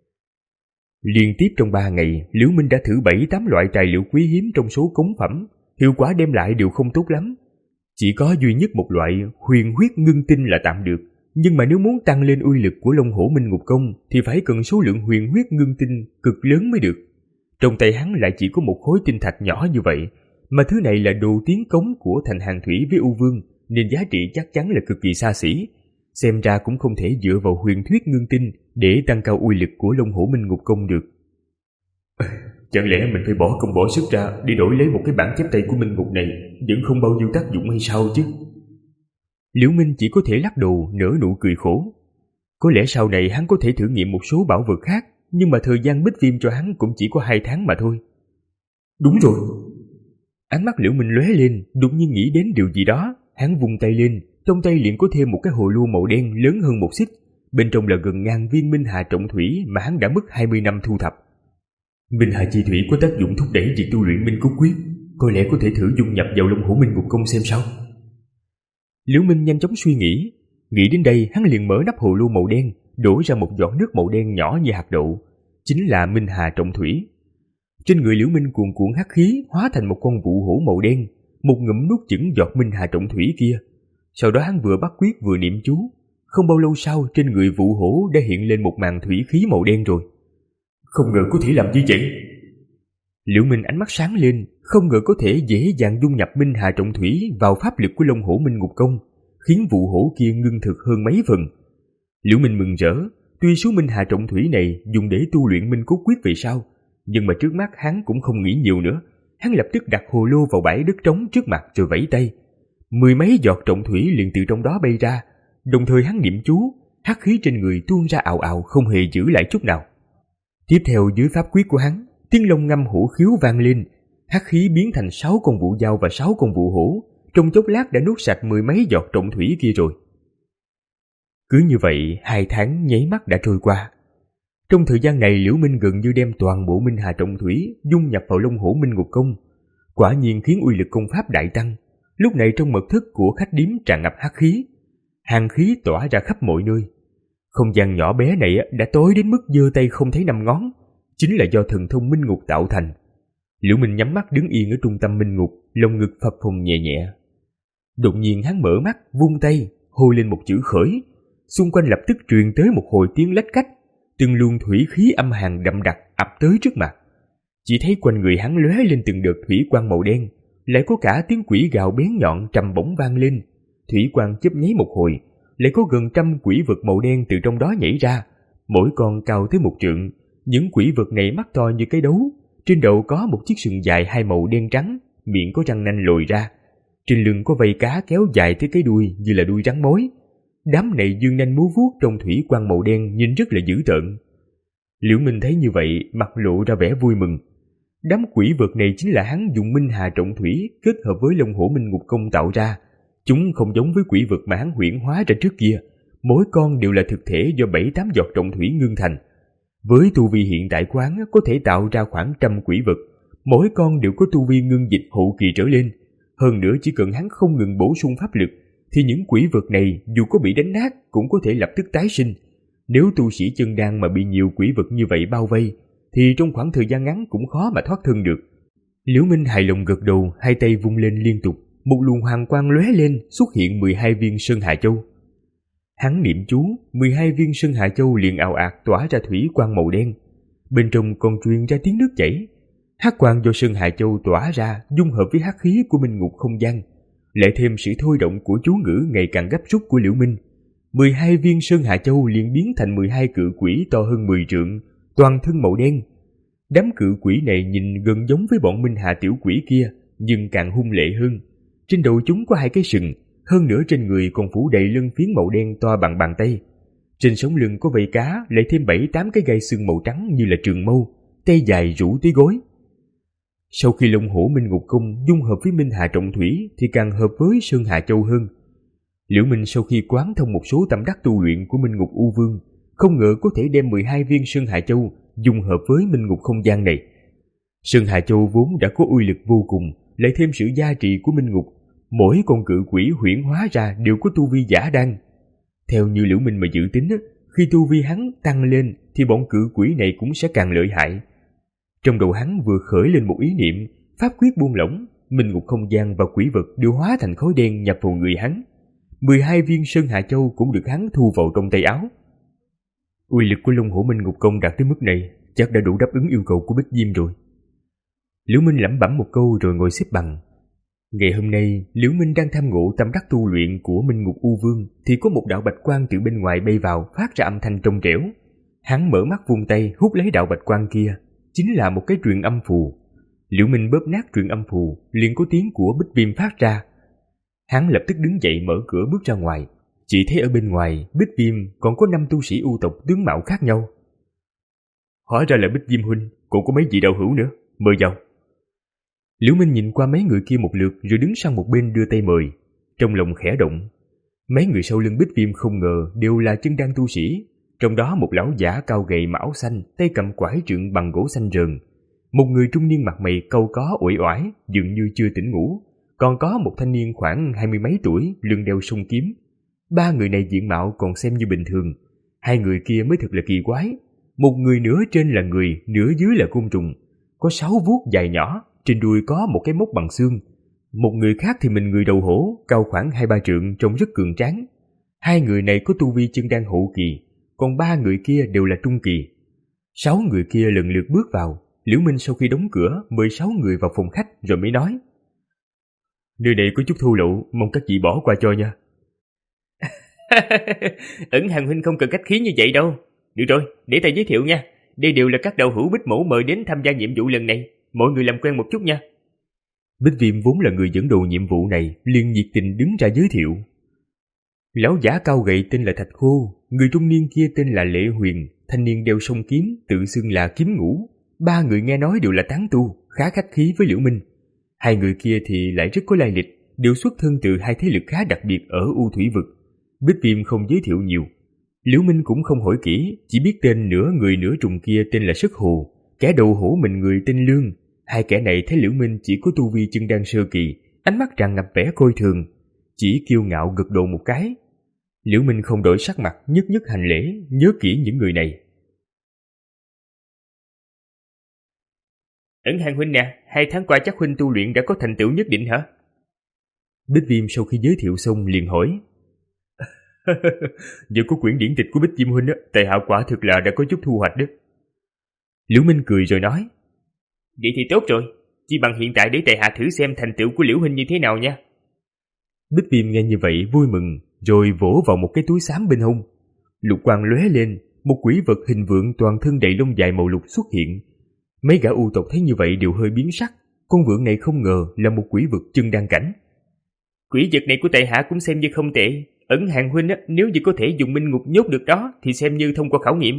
Liên tiếp trong ba ngày, Liễu Minh đã thử bảy tám loại tài liệu quý hiếm trong số cống phẩm, hiệu quả đem lại đều không tốt lắm. Chỉ có duy nhất một loại huyền huyết ngưng tinh là tạm được, nhưng mà nếu muốn tăng lên uy lực của Long Hổ Minh Ngục Công thì phải cần số lượng huyền huyết ngưng tinh cực lớn mới được. Trong tay hắn lại chỉ có một khối tinh thạch nhỏ như vậy, mà thứ này là đồ tiến cống của Thành Hàng Thủy với U Vương, nên giá trị chắc chắn là cực kỳ xa xỉ. Xem ra cũng không thể dựa vào huyền thuyết ngưng tinh để tăng cao uy lực của Long Hổ Minh Ngục Công được. Chẳng lẽ mình phải bỏ công bỏ sức ra để đổi lấy một cái bản chép tay của Minh Ngục này vẫn không bao nhiêu tác dụng hay sao chứ? Liễu Minh chỉ có thể lắc đầu nở nụ cười khổ. Có lẽ sau này hắn có thể thử nghiệm một số bảo vật khác, nhưng mà thời gian bích viêm cho hắn cũng chỉ có hai tháng mà thôi. Đúng rồi. Ánh mắt Liễu Minh lóe lên, đột nhiên nghĩ đến điều gì đó. Hắn vung tay lên, trong tay liền có thêm một cái hồ lô màu đen lớn hơn một xích, bên trong là gần ngàn viên Minh Hà Trọng Thủy mà hắn đã mất hai mươi năm thu thập. Minh Hà Chi Thủy có tác dụng thúc đẩy việc tu luyện Minh Cốt Quyết, có lẽ có thể thử dung nhập vào Long Hổ Minh Ngục Công xem sao. Liễu Minh nhanh chóng suy nghĩ, nghĩ đến đây hắn liền mở nắp hồ lô màu đen, đổ ra một giọt nước màu đen nhỏ như hạt đậu, chính là Minh Hà Trọng Thủy. Trên người Liễu Minh cuồn cuộn hắc khí hóa thành một con vụ hổ màu đen, một ngụm nuốt chửng giọt Minh Hà Trọng Thủy kia. Sau đó hắn vừa bắt quyết vừa niệm chú, không bao lâu sau trên người vụ hổ đã hiện lên một màn thủy khí màu đen rồi. Không ngờ có thể làm như vậy. Liễu Minh ánh mắt sáng lên, không ngờ có thể dễ dàng dung nhập Minh Hà Trọng Thủy vào pháp lực của Long Hổ Minh Ngục Công, khiến vụ hổ kia ngưng thực hơn mấy phần. Liễu Minh mừng rỡ, tuy số Minh Hà Trọng Thủy này dùng để tu luyện Minh Cốt Quyết về sau, nhưng mà trước mắt hắn cũng không nghĩ nhiều nữa. Hắn lập tức đặt hồ lô vào bãi đất trống trước mặt rồi vẫy tay. Mười mấy giọt trọng thủy liền từ trong đó bay ra, đồng thời hắn niệm chú, hắc khí trên người tuôn ra ào ào không hề giữ lại chút nào. Tiếp theo dưới pháp quyết của hắn, tiếng long ngâm hổ khiếu vang lên, hắc khí biến thành sáu con vụ dao và sáu con vụ hổ, trong chốc lát đã nuốt sạch mười mấy giọt trọng thủy kia rồi. Cứ như vậy, hai tháng nháy mắt đã trôi qua. Trong thời gian này, Liễu Minh gần như đem toàn bộ Minh Hà Trọng Thủy dung nhập vào Long Hổ Minh Ngục Công, quả nhiên khiến uy lực công pháp đại tăng. Lúc này trong mật thất của khách điếm tràn ngập hắc khí, hàn khí tỏa ra khắp mọi nơi. Không gian nhỏ bé này đã tối đến mức giơ tay không thấy năm ngón, chính là do thần thông minh ngục tạo thành. Liễu Minh nhắm mắt đứng yên ở trung tâm minh ngục, lồng ngực phập phồng nhẹ nhẹ. Đột nhiên hắn mở mắt, vung tay, hô lên một chữ khởi. Xung quanh lập tức truyền tới một hồi tiếng lách cách, từng luồng thủy khí âm hàn đậm đặc ập tới trước mặt. Chỉ thấy quanh người hắn lóe lên từng đợt thủy quang màu đen, lại có cả tiếng quỷ gào bén nhọn trầm bổng vang lên. Thủy quang chớp nháy một hồi, lại có gần trăm quỷ vật màu đen từ trong đó nhảy ra, mỗi con cao tới một trượng. Những quỷ vật này mắt to như cái đấu, trên đầu có một chiếc sừng dài hai màu đen trắng, miệng có răng nanh lồi ra, trên lưng có vây cá kéo dài tới cái đuôi như là đuôi rắn mối. Đám này dương nanh múa vuốt trong thủy quang màu đen nhìn rất là dữ tợn. Liễu Minh thấy như vậy, mặt lộ ra vẻ vui mừng. Đám quỷ vật này chính là hắn dùng Minh Hà Trọng Thủy kết hợp với Long Hổ Minh Ngục Công tạo ra. Chúng không giống với quỷ vật mà hắn huyễn hóa ra trước kia, mỗi con đều là thực thể do bảy tám giọt trọng thủy ngưng thành. Với tu vi hiện tại của hắn có thể tạo ra khoảng trăm quỷ vật, mỗi con đều có tu vi ngưng dịch hậu kỳ trở lên. Hơn nữa chỉ cần hắn không ngừng bổ sung pháp lực, thì những quỷ vật này dù có bị đánh nát cũng có thể lập tức tái sinh. Nếu tu sĩ chân đan mà bị nhiều quỷ vật như vậy bao vây, thì trong khoảng thời gian ngắn cũng khó mà thoát thân được. Liễu Minh hài lòng gật đầu, hai tay vung lên liên tục, một luồng hoàng quang lóe lên, xuất hiện mười hai viên Sơn Hà Châu. Hắn niệm chú, mười hai viên Sơn Hà Châu liền ào ạt tỏa ra thủy quang màu đen, bên trong còn truyền ra tiếng nước chảy. Hắc quang do Sơn Hà Châu tỏa ra dung hợp với hắc khí của minh ngục không gian, lại thêm sự thôi động của chú ngữ ngày càng gấp rút của Liễu Minh. mười hai viên Sơn Hà Châu liền biến thành mười hai cự quỷ to hơn mười trượng, toàn thân màu đen. Đám cự quỷ này nhìn gần giống với bọn Minh Hà tiểu quỷ kia, nhưng càng hung lệ hơn. Trên đầu chúng có hai cái sừng, hơn nữa trên người còn phủ đầy lân phiến màu đen to bằng bàn tay. Trên sống lưng có vảy cá, lại thêm bảy tám cái gai xương màu trắng như là trường mâu, tay dài rủ tới gối. Sau khi Long Hổ Minh Ngục Công dung hợp với Minh Hà Trọng Thủy thì càng hợp với Sơn Hà Châu hơn. Liễu Minh sau khi quán thông một số tâm đắc tu luyện của Minh Ngục U Vương, không ngờ có thể đem mười hai viên Sơn Hà Châu dung hợp với Minh Ngục không gian này. Sơn Hà Châu vốn đã có uy lực vô cùng, lại thêm sự gia trì của Minh Ngục, mỗi con cự quỷ huyễn hóa ra đều có tu vi giả đan. Theo như Liễu Minh mà dự tính, khi tu vi hắn tăng lên thì bọn cự quỷ này cũng sẽ càng lợi hại. Trong đầu hắn vừa khởi lên một ý niệm, pháp quyết buông lỏng, Minh Ngục không gian và quỷ vật đều hóa thành khói đen nhập vào người hắn. mười hai viên Sơn Hà Châu cũng được hắn thu vào trong tay áo. Uy lực của Long Hổ Minh Ngục Công đạt tới mức này, chắc đã đủ đáp ứng yêu cầu của Bích Diêm rồi. Liễu Minh lẩm bẩm một câu rồi ngồi xếp bằng. Ngày hôm nay, Liễu Minh đang tham ngộ tâm đắc tu luyện của Minh Ngục U Vương thì có một đạo bạch quang từ bên ngoài bay vào, phát ra âm thanh trong trẻo. Hắn mở mắt vung tay hút lấy đạo bạch quang kia, chính là một cái truyền âm phù. Liễu Minh bóp nát truyền âm phù, liền có tiếng của Bích Viêm phát ra. Hắn lập tức đứng dậy mở cửa bước ra ngoài, chỉ thấy ở bên ngoài Bích Viêm còn có năm tu sĩ U tộc tướng mạo khác nhau. Hóa ra là Bích Viêm huynh, cũng có mấy vị đạo hữu nữa, mời vào. Liễu Minh nhìn qua mấy người kia một lượt rồi đứng sang một bên đưa tay mời, trong lòng khẽ động. Mấy người sau lưng Bích Viêm không ngờ đều là chân đan tu sĩ, trong đó một lão giả cao gầy mặc áo xanh, tay cầm quải trượng bằng gỗ xanh rờn, một người trung niên mặt mày cau có uể oải, dường như chưa tỉnh ngủ, còn có một thanh niên khoảng hai mươi mấy tuổi, lưng đeo song kiếm. Ba người này diện mạo còn xem như bình thường, hai người kia mới thật là kỳ quái. Một người nửa trên là người, nửa dưới là côn trùng, có sáu vuốt dài nhỏ, trên đuôi có một cái móc bằng xương. Một người khác thì mình người đầu hổ, cao khoảng hai ba trượng, trông rất cường tráng. Hai người này có tu vi chân đan hậu kỳ, còn ba người kia đều là trung kỳ. Sáu người kia lần lượt bước vào. Liễu Minh sau khi đóng cửa mời sáu người vào phòng khách rồi mới nói: nơi này có chút thô lậu, mong các vị bỏ qua cho nha. Ẩn Hàn huynh không cần khách khí như vậy đâu. Được rồi, để ta giới thiệu nha. Đây đều là các đạo hữu Bích Mẫu mời đến tham gia nhiệm vụ lần này, mọi người làm quen một chút nha. Bích Viêm vốn là người dẫn đầu nhiệm vụ này, liền nhiệt tình đứng ra giới thiệu. Lão giả cao gầy tên là Thạch Khô, người trung niên kia tên là Lệ Huyền, thanh niên đeo song kiếm tự xưng là Kiếm Ngũ. Ba người nghe nói đều là tán tu, khá khách khí với Liễu Minh. Hai người kia thì lại rất có lai lịch, đều xuất thân từ hai thế lực khá đặc biệt ở U Thủy Vực. Bích Viêm không giới thiệu nhiều. Liễu Minh cũng không hỏi kỹ, chỉ biết tên nửa người nửa trùng kia tên là Sức Hồ, kẻ đầu hổ mình người tên Lương. Hai kẻ này thấy Liễu Minh chỉ có tu vi chân đan sơ kỳ, ánh mắt tràn ngập vẻ coi thường, chỉ kiêu ngạo gật đầu một cái. Liễu Minh không đổi sắc mặt, nhất nhất hành lễ, nhớ kỹ những người này. Ẩn Hàng huynh nè, hai tháng qua chắc huynh tu luyện đã có thành tựu nhất định hả? Bích Viêm sau khi giới thiệu xong liền hỏi. Giờ có quyển điển tịch của Bích Viêm huynh á, tài hạ quả thực là đã có chút thu hoạch đó. Liễu Minh cười rồi nói. Vậy thì tốt rồi, chỉ bằng hiện tại để tài hạ thử xem thành tựu của Liễu huynh như thế nào nha. Bích Viêm nghe như vậy vui mừng, rồi vỗ vào một cái túi xám bên hông. Lục quang lóe lên, một quỷ vật hình vượn toàn thân đầy lông dài màu lục xuất hiện. Mấy gã u tộc thấy như vậy đều hơi biến sắc, con vượn này không ngờ là một quỷ vật chân đan cảnh. Quỷ vật này của tài hạ cũng xem như không tệ, Ẩn Hàng huynh á, nếu như có thể dùng minh ngục nhốt được đó thì xem như thông qua khảo nghiệm.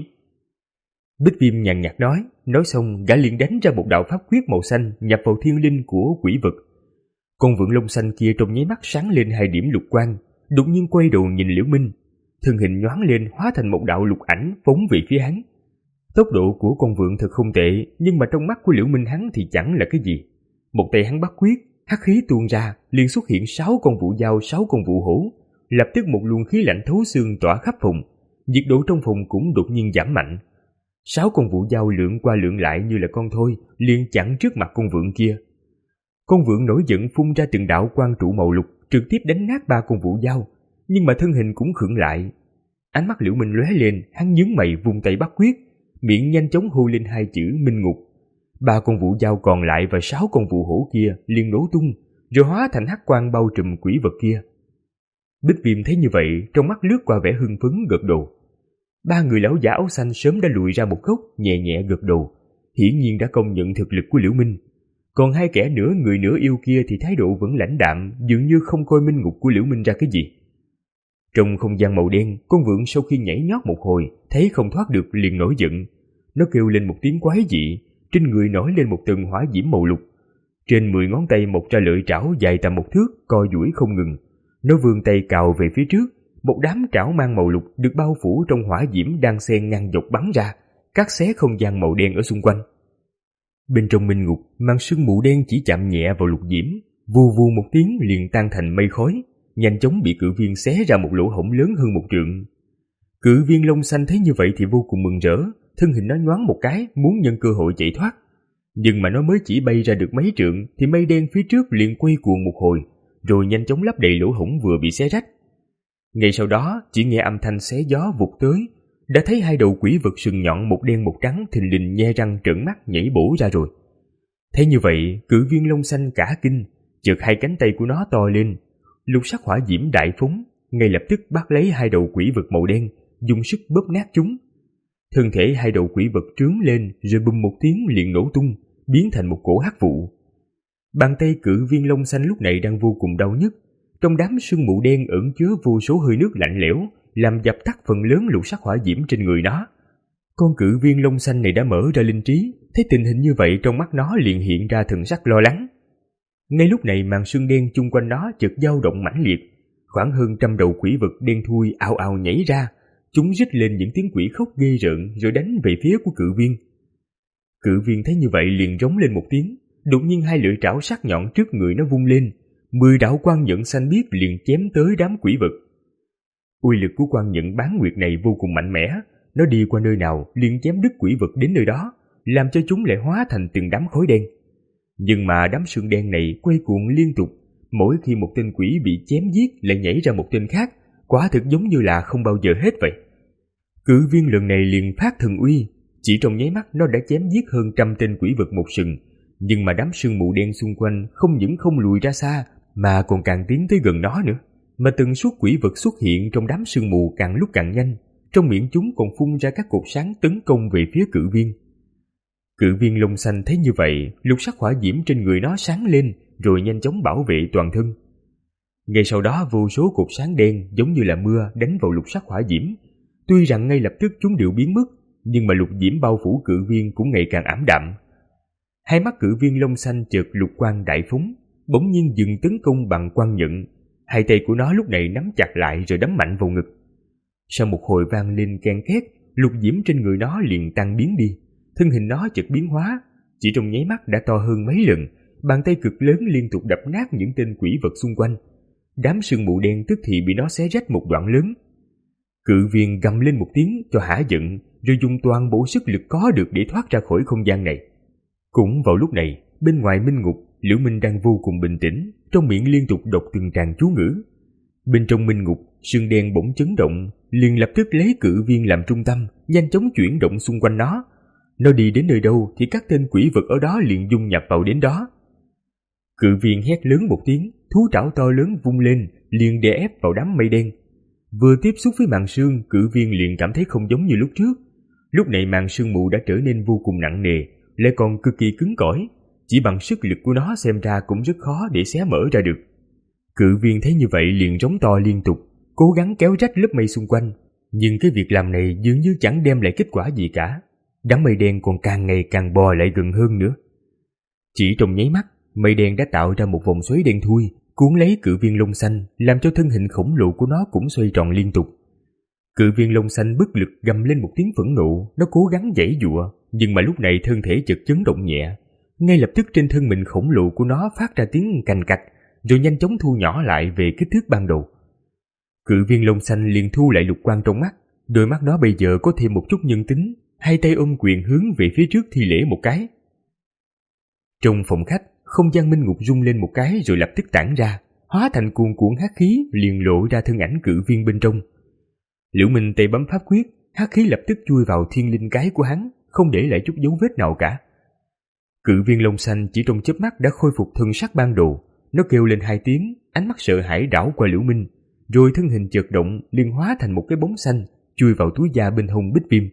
Bích Viêm nhàn nhạt nói, nói xong gã liền đánh ra một đạo pháp quyết màu xanh nhập vào thiên linh của quỷ vật. Con vượn lông xanh kia trong nháy mắt sáng lên hai điểm lục quang, đột nhiên quay đầu nhìn Liễu Minh, thân hình nhoáng lên hóa thành một đạo lục ảnh phóng về phía hắn. Tốc độ của con vượn thật không tệ, nhưng mà trong mắt của Liễu Minh hắn thì chẳng là cái gì. Một tay hắn bắt quyết, hắc khí tuôn ra, liền xuất hiện sáu con vũ dao, sáu con vũ hổ, lập tức một luồng khí lạnh thấu xương tỏa khắp phòng, nhiệt độ trong phòng cũng đột nhiên giảm mạnh. Sáu con vũ dao lượn qua lượn lại như là con thoi, liền chặn trước mặt con vượn kia. Con vượn nổi giận phun ra từng đạo quang trụ màu lục, trực tiếp đánh nát ba con vũ dao, nhưng mà thân hình cũng khựng lại. Ánh mắt Liễu Minh lóe lên, hắn nhướng mày vung tay bắt quyết, miệng nhanh chóng hô lên hai chữ minh ngục. Ba con vũ dao còn lại và sáu con vũ hổ kia liền nổ tung, rồi hóa thành hắc quang bao trùm quỷ vật kia. Bích Viêm thấy như vậy, trong mắt lướt qua vẻ hưng phấn gật đầu. Ba người lão giả áo xanh sớm đã lùi ra một góc, nhẹ nhẹ gật đầu, hiển nhiên đã công nhận thực lực của Liễu Minh. Còn hai kẻ nửa người nửa yêu kia thì thái độ vẫn lãnh đạm, dường như không coi minh ngục của Liễu Minh ra cái gì. Trong không gian màu đen, con vượn sau khi nhảy nhót một hồi, thấy không thoát được liền nổi giận. Nó kêu lên một tiếng quái dị, trên người nổi lên một tầng hỏa diễm màu lục. Trên mười ngón tay mọc ra lợi trảo dài tầm một thước, co duỗi không ngừng. Nó vươn tay cào về phía trước, một đám trảo mang màu lục được bao phủ trong hỏa diễm đang xen ngang dọc bắn ra, cắt xé không gian màu đen ở xung quanh. Bên trong minh ngục, màn sương mù đen chỉ chạm nhẹ vào lục diễm, vù vù một tiếng liền tan thành mây khói, nhanh chóng bị cự viên xé ra một lỗ hổng lớn hơn một trượng. Cự viên lông xanh thấy như vậy thì vô cùng mừng rỡ, thân hình nó nhoáng một cái muốn nhân cơ hội chạy thoát. Nhưng mà nó mới chỉ bay ra được mấy trượng thì mây đen phía trước liền quay cuồng một hồi, rồi nhanh chóng lấp đầy lỗ hổng vừa bị xé rách. Ngay sau đó chỉ nghe âm thanh xé gió vụt tới, đã thấy hai đầu quỷ vật sừng nhọn một đen một trắng thình lình nhe răng trợn mắt nhảy bổ ra rồi. Thấy như vậy, cự viên lông xanh cả kinh, chợt hai cánh tay của nó to lên, lục sắc hỏa diễm đại phóng, ngay lập tức bắt lấy hai đầu quỷ vật màu đen, dùng sức bóp nát chúng. Thân thể hai đầu quỷ vật trướng lên rồi bùm một tiếng liền nổ tung, biến thành một cổ hắc vụ. Bàn tay cự viên lông xanh lúc này đang vô cùng đau nhức, trong đám sương mù đen ẩn chứa vô số hơi nước lạnh lẽo, làm dập tắt phần lớn lục sắc hỏa diễm trên người nó. Con cự viên lông xanh này đã mở ra linh trí, thấy tình hình như vậy trong mắt nó liền hiện ra thần sắc lo lắng. Ngay lúc này màn sương đen chung quanh nó chợt dao động mãnh liệt, khoảng hơn trăm đầu quỷ vật đen thui ào ào nhảy ra, chúng rít lên những tiếng quỷ khóc ghê rợn rồi đánh về phía của cự viên. Cự viên thấy như vậy liền rống lên một tiếng, đột nhiên hai lưỡi trảo sắc nhọn trước người nó vung lên, mười đạo quang nhận xanh biếc liền chém tới đám quỷ vật. Uy lực của quang nhận bán nguyệt này vô cùng mạnh mẽ, nó đi qua nơi nào liền chém đứt quỷ vật đến nơi đó, làm cho chúng lại hóa thành từng đám khói đen. Nhưng mà đám sương đen này quay cuồng liên tục, mỗi khi một tên quỷ bị chém giết lại nhảy ra một tên khác, quả thực giống như là không bao giờ hết vậy. Cự viên lần này liền phát thần uy, chỉ trong nháy mắt nó đã chém giết hơn trăm tên quỷ vật một sừng, nhưng mà đám sương mù đen xung quanh không những không lùi ra xa mà còn càng tiến tới gần nó nữa, mà tần suất quỷ vật xuất hiện trong đám sương mù càng lúc càng nhanh, trong miệng chúng còn phun ra các cột sáng tấn công về phía cự viên. Cự viên lông xanh thấy như vậy, lục sắc hỏa diễm trên người nó sáng lên rồi nhanh chóng bảo vệ toàn thân. Ngay sau đó vô số cột sáng đen giống như là mưa đánh vào lục sắc hỏa diễm, tuy rằng ngay lập tức chúng đều biến mất, nhưng mà lục diễm bao phủ cự viên cũng ngày càng ảm đạm. Hai mắt cự viên lông xanh chợt lục quang đại phóng, bỗng nhiên dừng tấn công bằng quang nhận, hai tay của nó lúc này nắm chặt lại rồi đấm mạnh vào ngực. Sau một hồi vang lên ken két, lục diễm trên người nó liền tan biến đi, thân hình nó chợt biến hóa, chỉ trong nháy mắt đã to hơn mấy lần, bàn tay cực lớn liên tục đập nát những tên quỷ vật xung quanh. Đám sương mù đen tức thì bị nó xé rách một đoạn lớn. Cự viên gầm lên một tiếng cho hả giận, rồi dùng toàn bộ sức lực có được để thoát ra khỏi không gian này. Cũng vào lúc này, bên ngoài minh ngục, Liễu Minh đang vô cùng bình tĩnh, trong miệng liên tục đọc từng tràng chú ngữ. Bên trong minh ngục, sương đen bỗng chấn động, liền lập tức lấy cự viên làm trung tâm, nhanh chóng chuyển động xung quanh nó. Nó đi đến nơi đâu thì các tên quỷ vật ở đó liền dung nhập vào đến đó. Cự viên hét lớn một tiếng, thú trảo to lớn vung lên, liền đè ép vào đám mây đen. Vừa tiếp xúc với màn sương, cự viên liền cảm thấy không giống như lúc trước. Lúc này màn sương mù đã trở nên vô cùng nặng nề, lại còn cực kỳ cứng cỏi. Chỉ bằng sức lực của nó xem ra cũng rất khó để xé mở ra được. Cự viên thấy như vậy liền rống to liên tục, cố gắng kéo rách lớp mây xung quanh. Nhưng cái việc làm này dường như chẳng đem lại kết quả gì cả. Đám mây đen còn càng ngày càng bò lại gần hơn nữa. Chỉ trong nháy mắt, mây đen đã tạo ra một vòng xoáy đen thui, cuốn lấy cự viên lông xanh, làm cho thân hình khổng lồ của nó cũng xoay tròn liên tục. Cự viên lông xanh bất lực gầm lên một tiếng phẫn nộ, nó cố gắng giãy giụa, nhưng mà lúc này thân thể chợt chấn động nhẹ. Ngay lập tức trên thân mình khổng lồ của nó phát ra tiếng cành cạch, rồi nhanh chóng thu nhỏ lại về kích thước ban đầu. Cự viên lông xanh liền thu lại lục quang trong mắt, đôi mắt nó bây giờ có thêm một chút nhân tính, hai tay ôm quyền hướng về phía trước thi lễ một cái. Trong phòng khách, không gian minh ngục rung lên một cái rồi lập tức tản ra, hóa thành cuồn cuộn hắc khí, liền lộ ra thân ảnh cự viên bên trong. Liễu Minh tay bấm pháp quyết, hắc khí lập tức chui vào thiên linh cái của hắn, không để lại chút dấu vết nào cả. Cự viên lông xanh chỉ trong chớp mắt đã khôi phục thân sắc ban đầu, nó kêu lên hai tiếng, ánh mắt sợ hãi đảo qua Liễu Minh, rồi thân hình chợt động, liền hóa thành một cái bóng xanh, chui vào túi da bên hông Bích Viêm.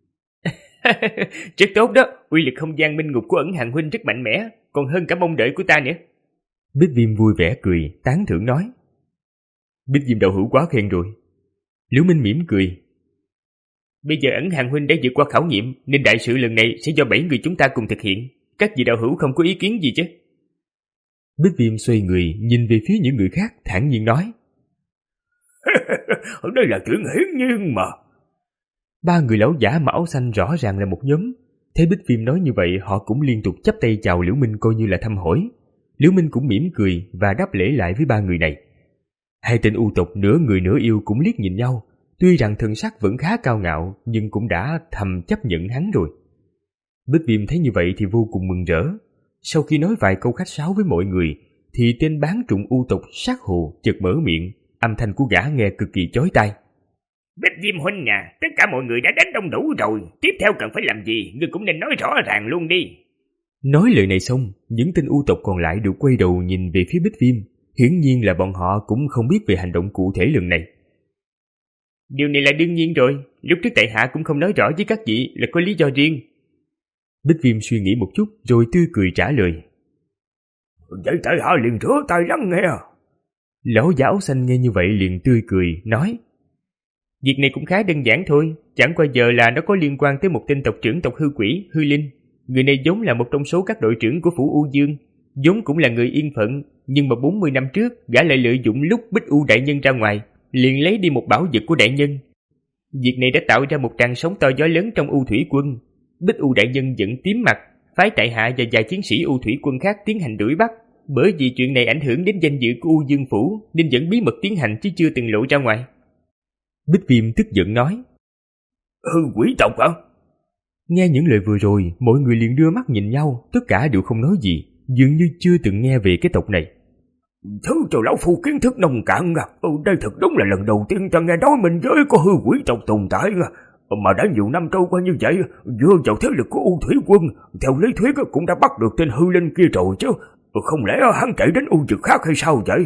Rất tốt đó, uy lực không gian minh ngục của ẩn hàng huynh rất mạnh mẽ, còn hơn cả mong đợi của ta nữa. Bích Viêm vui vẻ cười, tán thưởng nói. Bích Viêm đạo hữu quá khen rồi. Liễu Minh mỉm cười. Bây giờ ẩn hàng huynh đã vượt qua khảo nghiệm, nên đại sự lần này sẽ do bảy người chúng ta cùng thực hiện. Các vị đạo hữu không có ý kiến gì chứ? Bích Viêm xoay người, nhìn về phía những người khác, thản nhiên nói. Đây là chuyện hiển nhiên mà. Ba người lão giả mặc áo xanh rõ ràng là một nhóm. Thấy Bích Viêm nói như vậy, họ cũng liên tục chắp tay chào Liễu Minh coi như là thăm hỏi. Liễu Minh cũng mỉm cười và đáp lễ lại với ba người này. Hai tên u tộc nửa người nửa yêu cũng liếc nhìn nhau. Tuy rằng thần sắc vẫn khá cao ngạo, nhưng cũng đã thầm chấp nhận hắn rồi. Bích Viêm thấy như vậy thì vô cùng mừng rỡ. Sau khi nói vài câu khách sáo với mọi người, thì tên bán trụng u tộc Sát Hồ chợt mở miệng, âm thanh của gã nghe cực kỳ chói tai. Bích Viêm huynh nhà, tất cả mọi người đã đánh đông đủ rồi, tiếp theo cần phải làm gì, ngươi cũng nên nói rõ ràng luôn đi. Nói lời này xong, những tên u tộc còn lại đều quay đầu nhìn về phía Bích Viêm. Hiển nhiên là bọn họ cũng không biết về hành động cụ thể lần này. Điều này là đương nhiên rồi, lúc trước tại hạ cũng không nói rõ với các vị là có lý do riêng. Bích Viêm suy nghĩ một chút rồi tươi cười trả lời. Vậy tại hạ liền rửa tay lắng nghe. Lão giả áo xanh nghe như vậy liền tươi cười, nói. Việc này cũng khá đơn giản thôi, chẳng qua giờ là nó có liên quan tới một tên tộc trưởng tộc hư quỷ, hư linh. Người này vốn là một trong số các đội trưởng của phủ U Dương, vốn cũng là người yên phận, nhưng mà bốn mươi năm trước, gã lại lợi dụng lúc Bích U đại nhân ra ngoài, liền lấy đi một bảo vật của đại nhân. Việc này đã tạo ra một tràn sóng to gió lớn trong U Thủy quân. Bích U đại nhân giận tím mặt, phái tại hạ và vài chiến sĩ U Thủy quân khác tiến hành đuổi bắt. Bởi vì chuyện này ảnh hưởng đến danh dự của U Dương phủ, nên vẫn bí mật tiến hành chứ chưa từng lộ ra ngoài. Bích Viêm tức giận nói. Hư quỷ tộc hả? Nghe những lời vừa rồi, mọi người liền đưa mắt nhìn nhau, tất cả đều không nói gì, dường như chưa từng nghe về cái tộc này. Thứ cho lão phu kiến thức nông cạn à. Ừ, đây thật đúng là lần đầu tiên ta nghe nói mình giới có hư quỷ tộc tồn tại à. Mà đã nhiều năm trôi qua như vậy, dựa vào thế lực của U Thủy quân, theo lý thuyết cũng đã bắt được tên hư linh kia rồi chứ. Không lẽ hắn chạy đến U vực khác hay sao vậy?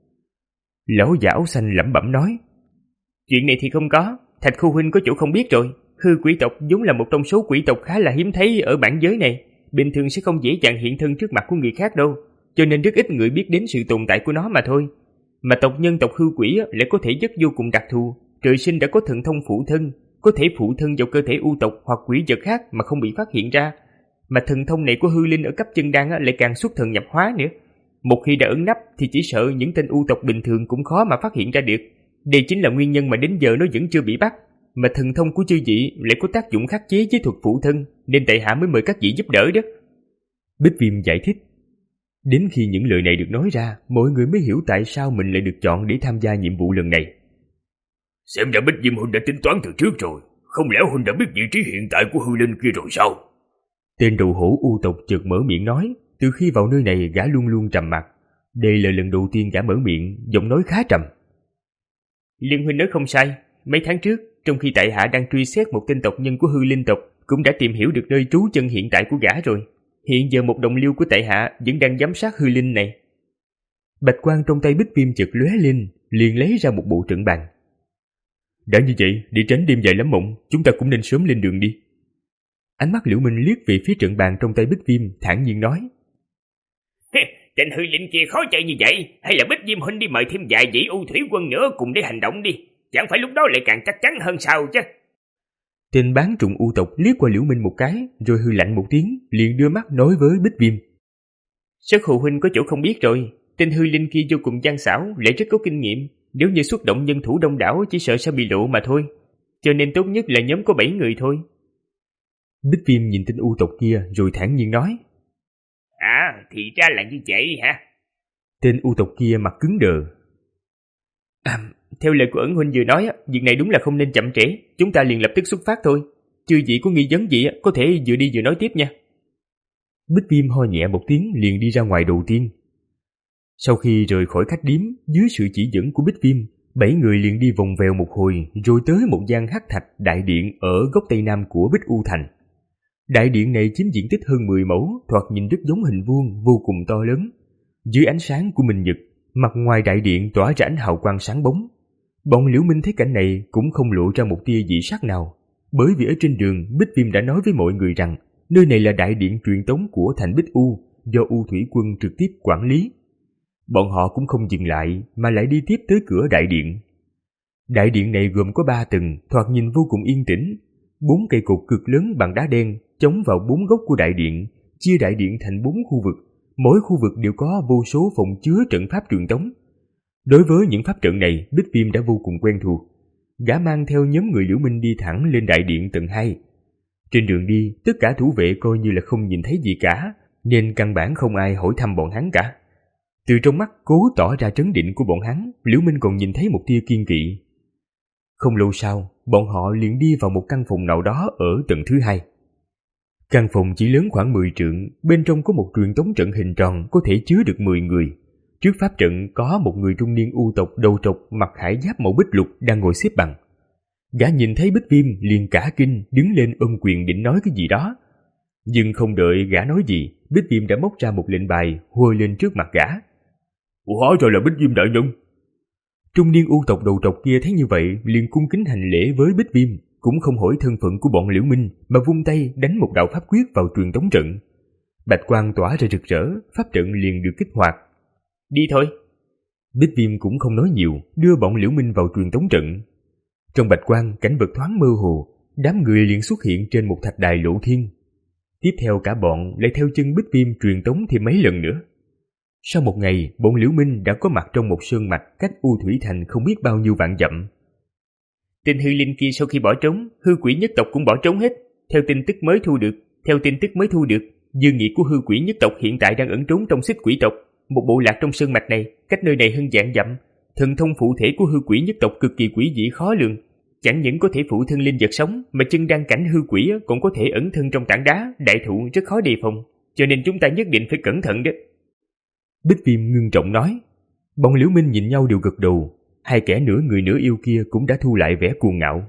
Lão giả áo xanh lẩm bẩm nói. Chuyện này thì không có, Thạch Khu huynh có chỗ không biết rồi. Hư quỷ tộc vốn là một trong số quỷ tộc khá là hiếm thấy ở bản giới này, bình thường sẽ không dễ dàng hiện thân trước mặt của người khác đâu, cho nên rất ít người biết đến sự tồn tại của nó mà thôi. Mà tộc nhân tộc hư quỷ lại có thể chất vô cùng đặc thù, trời sinh đã có thần thông phụ thân, có thể phụ thân vào cơ thể u tộc hoặc quỷ vật khác mà không bị phát hiện ra. Mà thần thông này của hư linh ở cấp chân đan lại càng xuất thần nhập hóa nữa. Một khi đã ẩn nấp thì chỉ sợ những tên u tộc bình thường cũng khó mà phát hiện ra được. Đây chính là nguyên nhân mà đến giờ nó vẫn chưa bị bắt. Mà thần thông của chư vị lại có tác dụng khắc chế với thuật phụ thân, nên tại hạ mới mời các vị giúp đỡ đó. Bích Viêm giải thích. Đến khi những lời này được nói ra, mọi người mới hiểu tại sao mình lại được chọn để tham gia nhiệm vụ lần này. Xem ra Bích Diêm huynh đã tính toán từ trước rồi, không lẽ huynh đã biết vị trí hiện tại của hư linh kia rồi sao? Tên đầu hổ U tộc chợt mở miệng nói. Từ khi vào nơi này gã luôn luôn trầm mặc. Đây là lần đầu tiên gã mở miệng, giọng nói khá trầm. Liên huynh nói không sai, mấy tháng trước, trong khi tại hạ đang truy xét một tên tộc nhân của hư linh tộc, cũng đã tìm hiểu được nơi trú chân hiện tại của gã rồi. Hiện giờ một đồng liêu của tại hạ vẫn đang giám sát hư linh này. Bạch quang trong tay Bích Viêm chợt lóe lên, liền lấy ra một bộ trận bàn. Đã như vậy, để tránh đêm dài lắm mộng, chúng ta cũng nên sớm lên đường đi. Ánh mắt Liễu Minh liếc về phía trận bàn trong tay Bích Viêm, thản nhiên nói. Tên hư linh kia khó chơi như vậy, hay là Bích Diêm huynh đi mời thêm vài vị U thủy quân nữa cùng để hành động đi, chẳng phải lúc đó lại càng chắc chắn hơn sao chứ? Tên bán trùng U tộc liếc qua Liễu Minh một cái, rồi hư lạnh một tiếng, liền đưa mắt nói với Bích Viêm. Sức Hồ huynh có chỗ không biết rồi, tên hư linh kia vô cùng gian xảo, lại rất có kinh nghiệm, nếu như xuất động nhân thủ đông đảo chỉ sợ sẽ bị lộ mà thôi, cho nên tốt nhất là nhóm có bảy người thôi. Bích Viêm nhìn tên U tộc kia rồi thản nhiên nói. À, thì ra là như vậy hả? Tên U tộc kia mặt cứng đờ. À, theo lời của ẩn huynh vừa nói, việc này đúng là không nên chậm trễ, chúng ta liền lập tức xuất phát thôi. Chư vị có nghi vấn gì có thể vừa đi vừa nói tiếp nha. Bích Viêm ho nhẹ một tiếng liền đi ra ngoài đầu tiên. Sau khi rời khỏi khách điếm, dưới sự chỉ dẫn của Bích Viêm, bảy người liền đi vòng vèo một hồi rồi tới một gian hắc thạch đại điện ở góc tây nam của Bích U Thành. Đại điện này chiếm diện tích hơn mười mẫu, thoạt nhìn rất giống hình vuông vô cùng to lớn. Dưới ánh sáng của minh nhật, mặt ngoài đại điện tỏa ra ánh hào quang sáng bóng. Bọn Liễu Minh thấy cảnh này cũng không lộ ra một tia dị sắc nào, bởi vì ở trên đường Bích Viêm đã nói với mọi người rằng nơi này là đại điện truyền tống của thành Bích U do U thủy quân trực tiếp quản lý. Bọn họ cũng không dừng lại mà lại đi tiếp tới cửa đại điện. Đại điện này gồm có ba tầng, thoạt nhìn vô cùng yên tĩnh. Bốn cây cột cực lớn bằng đá đen chống vào bốn góc của đại điện, chia đại điện thành bốn khu vực. Mỗi khu vực đều có vô số phòng chứa trận pháp truyền tống. Đối với những pháp trận này, Bích Viêm đã vô cùng quen thuộc. Gã mang theo nhóm người Liễu Minh đi thẳng lên đại điện tầng hai. Trên đường đi, tất cả thủ vệ coi như là không nhìn thấy gì cả, nên căn bản không ai hỏi thăm bọn hắn cả. Từ trong mắt cố tỏ ra trấn định của bọn hắn, Liễu Minh còn nhìn thấy một tia kiên kỵ. Không lâu sau, bọn họ liền đi vào một căn phòng nào đó ở tầng thứ hai. Căn phòng chỉ lớn khoảng mười trượng, bên trong có một truyền tống trận hình tròn có thể chứa được mười người. Trước pháp trận có một người trung niên U tộc đầu trọc mặc khải giáp màu bích lục đang ngồi xếp bằng. Gã nhìn thấy Bích Viêm liền cả kinh đứng lên ôm quyền định nói cái gì đó. Nhưng không đợi gã nói gì, Bích Viêm đã móc ra một lệnh bài huôi lên trước mặt gã. Hóa ra là Bích Viêm đại nhân. Trung niên U tộc đầu trọc kia thấy như vậy liền cung kính hành lễ với Bích Viêm, cũng không hỏi thân phận của bọn Liễu Minh mà vung tay đánh một đạo pháp quyết vào truyền tống trận. Bạch quang tỏa ra rực rỡ, pháp trận liền được kích hoạt. Đi thôi. Bích Viêm cũng không nói nhiều, đưa bọn Liễu Minh vào truyền tống trận. Trong bạch quang, cảnh vật thoáng mơ hồ, đám người liền xuất hiện trên một thạch đài lộ thiên. Tiếp theo cả bọn lại theo chân Bích Viêm truyền tống thêm mấy lần nữa. Sau một ngày, bọn Liễu Minh đã có mặt trong một sơn mạch cách U Thủy Thành không biết bao nhiêu vạn dặm. Tên hư linh kia sau khi bỏ trốn, hư quỷ nhất tộc cũng bỏ trốn hết. Theo tin tức mới thu được, theo tin tức mới thu được, dương nghị của hư quỷ nhất tộc hiện tại đang ẩn trốn trong xích quỷ tộc, một bộ lạc trong sơn mạch này, cách nơi này hơn vạn dặm. Thần thông phụ thể của hư quỷ nhất tộc cực kỳ quỷ dị khó lường, chẳng những có thể phụ thân linh vật sống, mà chân đăng cảnh hư quỷ còn có thể ẩn thân trong tảng đá, đại thụ rất khó đề phòng, cho nên chúng ta nhất định phải cẩn thận đó. Bích Viêm ngưng trọng nói. Bọn Liễu Minh nhìn nhau đều gật đầu. Hai kẻ nửa người nửa yêu kia cũng đã thu lại vẻ cuồng ngạo.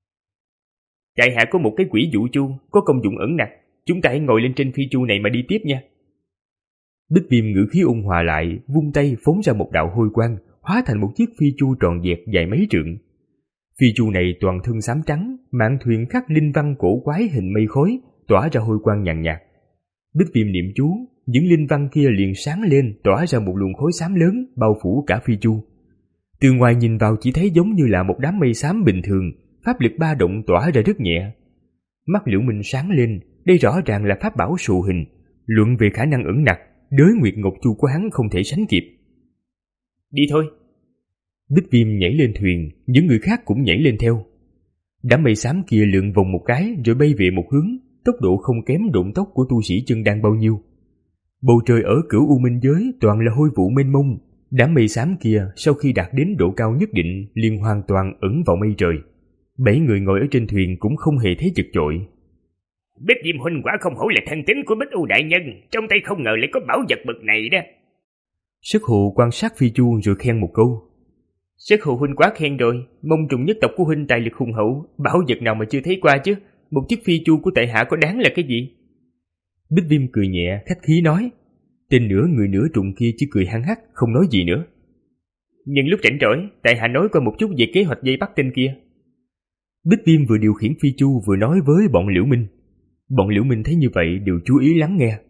Đại hạ có một cái quỷ vũ chu, có công dụng ẩn nặc, chúng ta hãy ngồi lên trên phi chu này mà đi tiếp nha. Bích Viêm ngữ khí ôn hòa lại, vung tay phóng ra một đạo hôi quang, hóa thành một chiếc phi chu tròn dẹt dài mấy trượng. Phi chu này toàn thân xám trắng, mạn thuyền khắc linh văn cổ quái hình mây khói, tỏa ra hôi quang nhàn nhạt. Bích Viêm niệm chú, những linh văn kia liền sáng lên, tỏa ra một luồng khói xám lớn bao phủ cả phi chu. Từ ngoài nhìn vào chỉ thấy giống như là một đám mây xám bình thường, pháp lực ba động tỏa ra rất nhẹ. Mắt Liễu Minh sáng lên, đây rõ ràng là pháp bảo sụ hình, luận về khả năng ẩn nặc, đới Nguyệt Ngọc Chu của hắn không thể sánh kịp. Đi thôi. Bích Viêm nhảy lên thuyền, những người khác cũng nhảy lên theo. Đám mây xám kia lượn vòng một cái rồi bay về một hướng, tốc độ không kém độn tốc của tu sĩ chân đan bao nhiêu. Bầu trời ở Cửu U Minh Giới toàn là hôi vụ mênh mông. Đám mây xám kia sau khi đạt đến độ cao nhất định liền hoàn toàn ẩn vào mây trời. Bảy người ngồi ở trên thuyền cũng không hề thấy chật chội. Bích Diêm huynh quả không hổ là thân tín của Bích U đại nhân, trong tay không ngờ lại có bảo vật bậc này đó. Sức Hù quan sát Phi Chu rồi khen một câu. Sức Hù huynh quá khen rồi, mông trùng nhất tộc của huynh tài lực hùng hậu, bảo vật nào mà chưa thấy qua chứ, một chiếc Phi Chu của tại hạ có đáng là cái gì? Bích Viêm cười nhẹ khách khí nói. Tên nửa người nửa trùng kia chỉ cười hăng hắc không nói gì nữa. Nhưng lúc rảnh rỗi, tại hạ nói qua một chút về kế hoạch dây bắt tên kia. Bích Viêm vừa điều khiển Phi Chu vừa nói với bọn Liễu Minh. Bọn Liễu Minh thấy như vậy đều chú ý lắng nghe.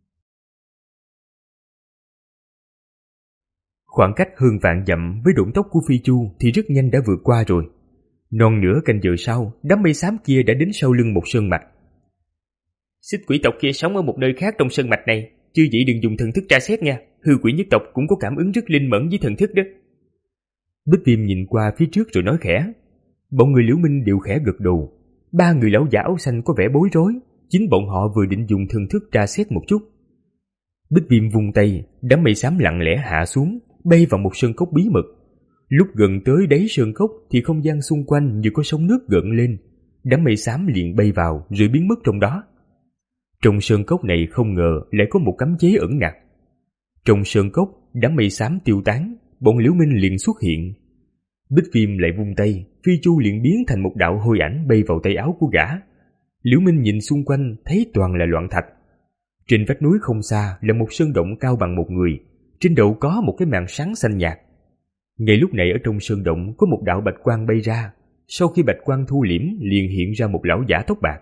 Khoảng cách hơn vạn dặm với độn tốc của Phi Chu thì rất nhanh đã vượt qua rồi. Non nửa canh giờ sau, đám mây xám kia đã đến sau lưng một sơn mạch. Xích quỷ tộc kia sống ở một nơi khác trong sơn mạch này, chư vị đừng dùng thần thức tra xét nha, hư quỷ nhất tộc cũng có cảm ứng rất linh mẫn với thần thức đó. Bích Viêm nhìn qua phía trước rồi nói khẽ. Bọn người Liễu Minh đều khẽ gật đầu. Ba người lão giả áo xanh có vẻ bối rối, chính bọn họ vừa định dùng thần thức tra xét một chút. Bích Viêm vung tay, đám mây xám lặng lẽ hạ xuống, bay vào một sơn cốc bí mật. Lúc gần tới đáy sơn cốc thì không gian xung quanh như có sóng nước gợn lên, đám mây xám liền bay vào rồi biến mất trong đó. Trong sơn cốc này không ngờ lại có một cấm chế ẩn nặc. Trong sơn cốc, đám mây xám tiêu tán, bọn Liễu Minh liền xuất hiện. Bích Viêm lại vung tay, Phi Chu liền biến thành một đạo hôi ảnh bay vào tay áo của gã. Liễu Minh nhìn xung quanh thấy toàn là loạn thạch. Trên vách núi không xa là một sơn động cao bằng một người, trên đầu có một cái màn sáng xanh nhạt. Ngay lúc này ở trong sơn động có một đạo bạch quang bay ra, sau khi bạch quang thu liễm liền hiện ra một lão giả tóc bạc.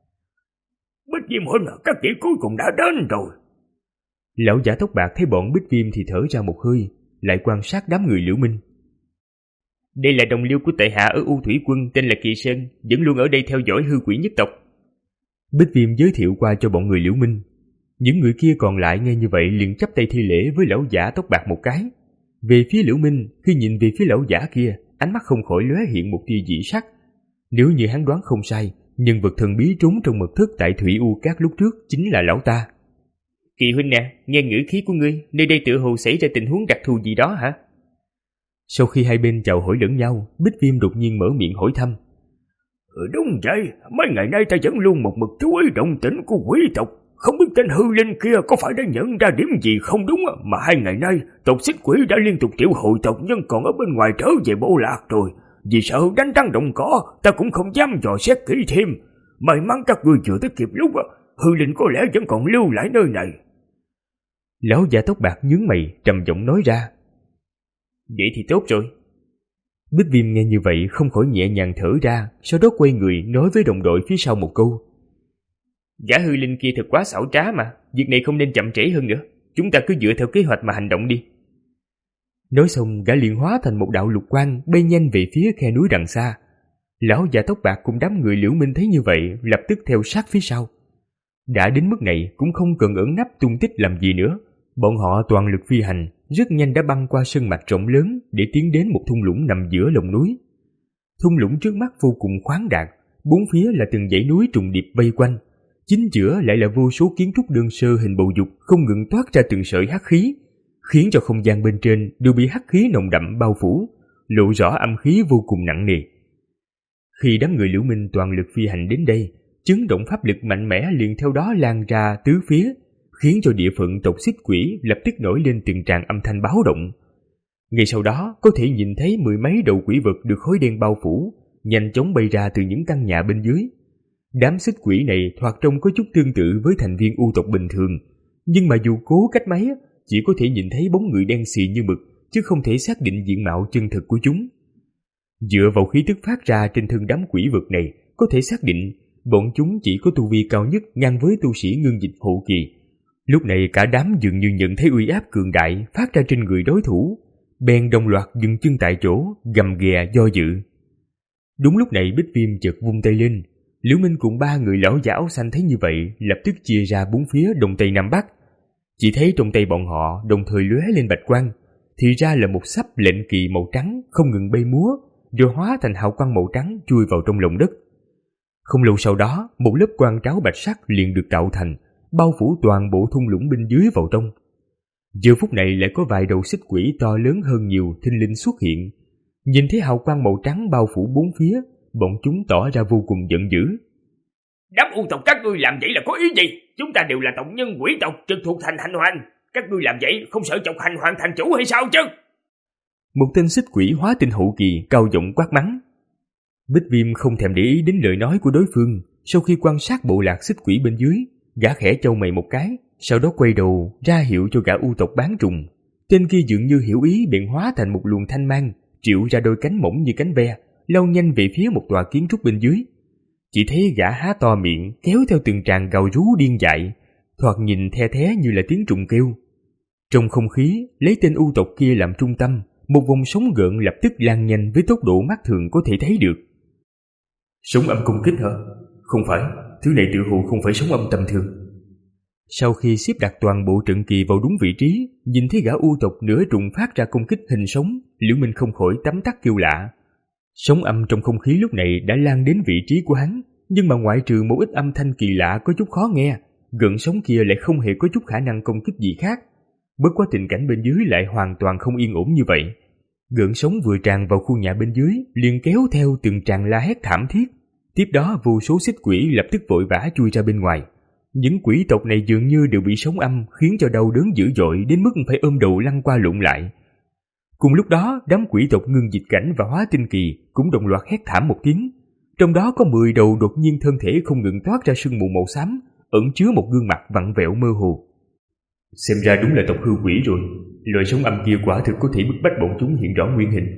Bích Viêm huynh, các vị cuối cùng đã đến rồi. Lão giả tóc bạc thấy bọn Bích Viêm thì thở ra một hơi, lại quan sát đám người Liễu Minh. Đây là đồng liêu của tệ hạ ở U Thủy Quân tên là Kỳ Sơn, vẫn luôn ở đây theo dõi hư quỷ nhất tộc. Bích Viêm giới thiệu qua cho bọn người Liễu Minh. Những người kia còn lại nghe như vậy liền chắp tay thi lễ với lão giả tóc bạc một cái. Về phía Liễu Minh, khi nhìn về phía lão giả kia, ánh mắt không khỏi lóe hiện một tia dị sắc. Nếu như hắn đoán không sai, nhân vật thần bí trốn trong mật thất tại Thủy U Cát lúc trước chính là lão ta. Kỳ huynh nè, nghe ngữ khí của ngươi, nơi đây tựa hồ xảy ra tình huống đặc thù gì đó hả? Sau khi hai bên chào hỏi lẫn nhau, Bích Viêm đột nhiên mở miệng hỏi thăm. Ừ, đúng vậy, mấy ngày nay ta vẫn luôn một mực chú ý động tĩnh của quỷ tộc. Không biết tên hư linh kia có phải đã nhận ra điểm gì không đúng, mà hai ngày nay tộc xích quỷ đã liên tục triệu hồi tộc nhân còn ở bên ngoài trở về bộ lạc rồi. Vì sợ đánh rắn động cỏ, ta cũng không dám dò xét kỹ thêm. May mắn các ngươi chưa tới kịp lúc, hư linh có lẽ vẫn còn lưu lại nơi này. Lão già tóc bạc nhướng mày trầm giọng nói ra. Vậy thì tốt rồi. Bích Viêm nghe như vậy không khỏi nhẹ nhàng thở ra, sau đó quay người nói với đồng đội phía sau một câu. Gã hư linh kia thật quá xảo trá mà, việc này không nên chậm trễ hơn nữa. Chúng ta cứ dựa theo kế hoạch mà hành động đi. Nói xong gã liền hóa thành một đạo lục quang bay nhanh về phía khe núi đằng xa. Lão già tóc bạc cùng đám người Liễu Minh thấy như vậy lập tức theo sát phía sau. Đã đến mức này cũng không cần ẩn nấp tung tích làm gì nữa. Bọn họ toàn lực phi hành, rất nhanh đã băng qua sơn mạch rộng lớn để tiến đến một thung lũng nằm giữa lòng núi. Thung lũng trước mắt vô cùng khoáng đạt, bốn phía là từng dãy núi trùng điệp vây quanh. Chính giữa lại là vô số kiến trúc đơn sơ hình bầu dục không ngừng toát ra từng sợi hắc khí, khiến cho không gian bên trên đều bị hắc khí nồng đậm bao phủ, lộ rõ âm khí vô cùng nặng nề. Khi đám người Liễu Minh toàn lực phi hành đến đây, chấn động pháp lực mạnh mẽ liền theo đó lan ra tứ phía, khiến cho địa phận tộc xích quỷ lập tức nổi lên từng tràng âm thanh báo động. Ngay sau đó có thể nhìn thấy mười mấy đầu quỷ vật được khói đen bao phủ, nhanh chóng bay ra từ những căn nhà bên dưới. Đám xích quỷ này thoạt trông có chút tương tự với thành viên u tộc bình thường, nhưng mà dù cố cách mấy, chỉ có thể nhìn thấy bóng người đen xì như mực, chứ không thể xác định diện mạo chân thực của chúng. Dựa vào khí tức phát ra trên thân đám quỷ vật này, có thể xác định bọn chúng chỉ có tu vi cao nhất ngang với tu sĩ ngưng dịch hậu kỳ. Lúc này cả đám dường như nhận thấy uy áp cường đại phát ra trên người đối thủ, bèn đồng loạt dừng chân tại chỗ, gầm ghè do dự. Đúng lúc này Bích Viêm chợt vung tay lên. Liễu Minh cùng ba người lão giả áo xanh thấy như vậy, lập tức chia ra bốn phía đông tây nam bắc. Chỉ thấy trong tay bọn họ đồng thời lóe lên bạch quang, thì ra là một sắp lệnh kỳ màu trắng không ngừng bay múa, rồi hóa thành hào quang màu trắng chui vào trong lòng đất. Không lâu sau đó, một lớp quang tráo bạch sắc liền được tạo thành, bao phủ toàn bộ thung lũng bên dưới vào trong. Giờ phút này lại có vài đầu xích quỷ to lớn hơn nhiều thình lình xuất hiện. Nhìn thấy hào quang màu trắng bao phủ bốn phía, bọn chúng tỏ ra vô cùng giận dữ. Đám u tộc các ngươi làm vậy là có ý gì? Chúng ta đều là tộc nhân quỷ tộc trực thuộc thành Hành Hoàn. Các ngươi làm vậy không sợ chọc Hành Hoàn thành chủ hay sao chứ? Một tên xích quỷ hóa tinh hậu kỳ cao giọng quát mắng. Bích Viêm không thèm để ý đến lời nói của đối phương. Sau khi quan sát bộ lạc xích quỷ bên dưới, gã khẽ chau mày một cái, sau đó quay đầu ra hiệu cho gã u tộc bán trùng. Tên kia dường như hiểu ý bèn hóa thành một luồng thanh mang, triệu ra đôi cánh mỏng như cánh ve, lao nhanh về phía một tòa kiến trúc bên dưới. Chỉ thấy gã há to miệng kéo theo từng tràng gào rú điên dại, thoạt nhìn the thé như là tiếng trùng kêu. Trong không khí, lấy tên u tộc kia làm trung tâm, một vòng sóng gợn lập tức lan nhanh với tốc độ mắt thường có thể thấy được. Sóng âm công kích hả? Không phải, thứ này tự hồ không phải sóng âm tầm thường. Sau khi xếp đặt toàn bộ trận kỳ vào đúng vị trí, nhìn thấy gã u tộc nửa trùng phát ra công kích hình sóng, Liễu Minh không khỏi tấm tắc kêu lạ. Sóng âm trong không khí lúc này đã lan đến vị trí của hắn, nhưng mà ngoại trừ một ít âm thanh kỳ lạ có chút khó nghe, gợn sóng kia lại không hề có chút khả năng công kích gì khác. Bất quá tình cảnh bên dưới lại hoàn toàn không yên ổn như vậy. Gợn sóng vừa tràn vào khu nhà bên dưới, liền kéo theo từng tràng la hét thảm thiết. Tiếp đó vô số xích quỷ lập tức vội vã chui ra bên ngoài. Những quỷ tộc này dường như đều bị sóng âm khiến cho đau đớn dữ dội đến mức phải ôm đầu lăn qua lộn lại. Cùng lúc đó, đám quỷ tộc ngưng dịch cảnh và hóa tinh kỳ cũng đồng loạt hét thảm một tiếng. Trong đó có mười đầu đột nhiên thân thể không ngừng toát ra sương mù màu xám, ẩn chứa một gương mặt vặn vẹo mơ hồ. Xem ra đúng là tộc hư quỷ rồi, loại sóng âm kia quả thực có thể bức bách bọn chúng hiện rõ nguyên hình.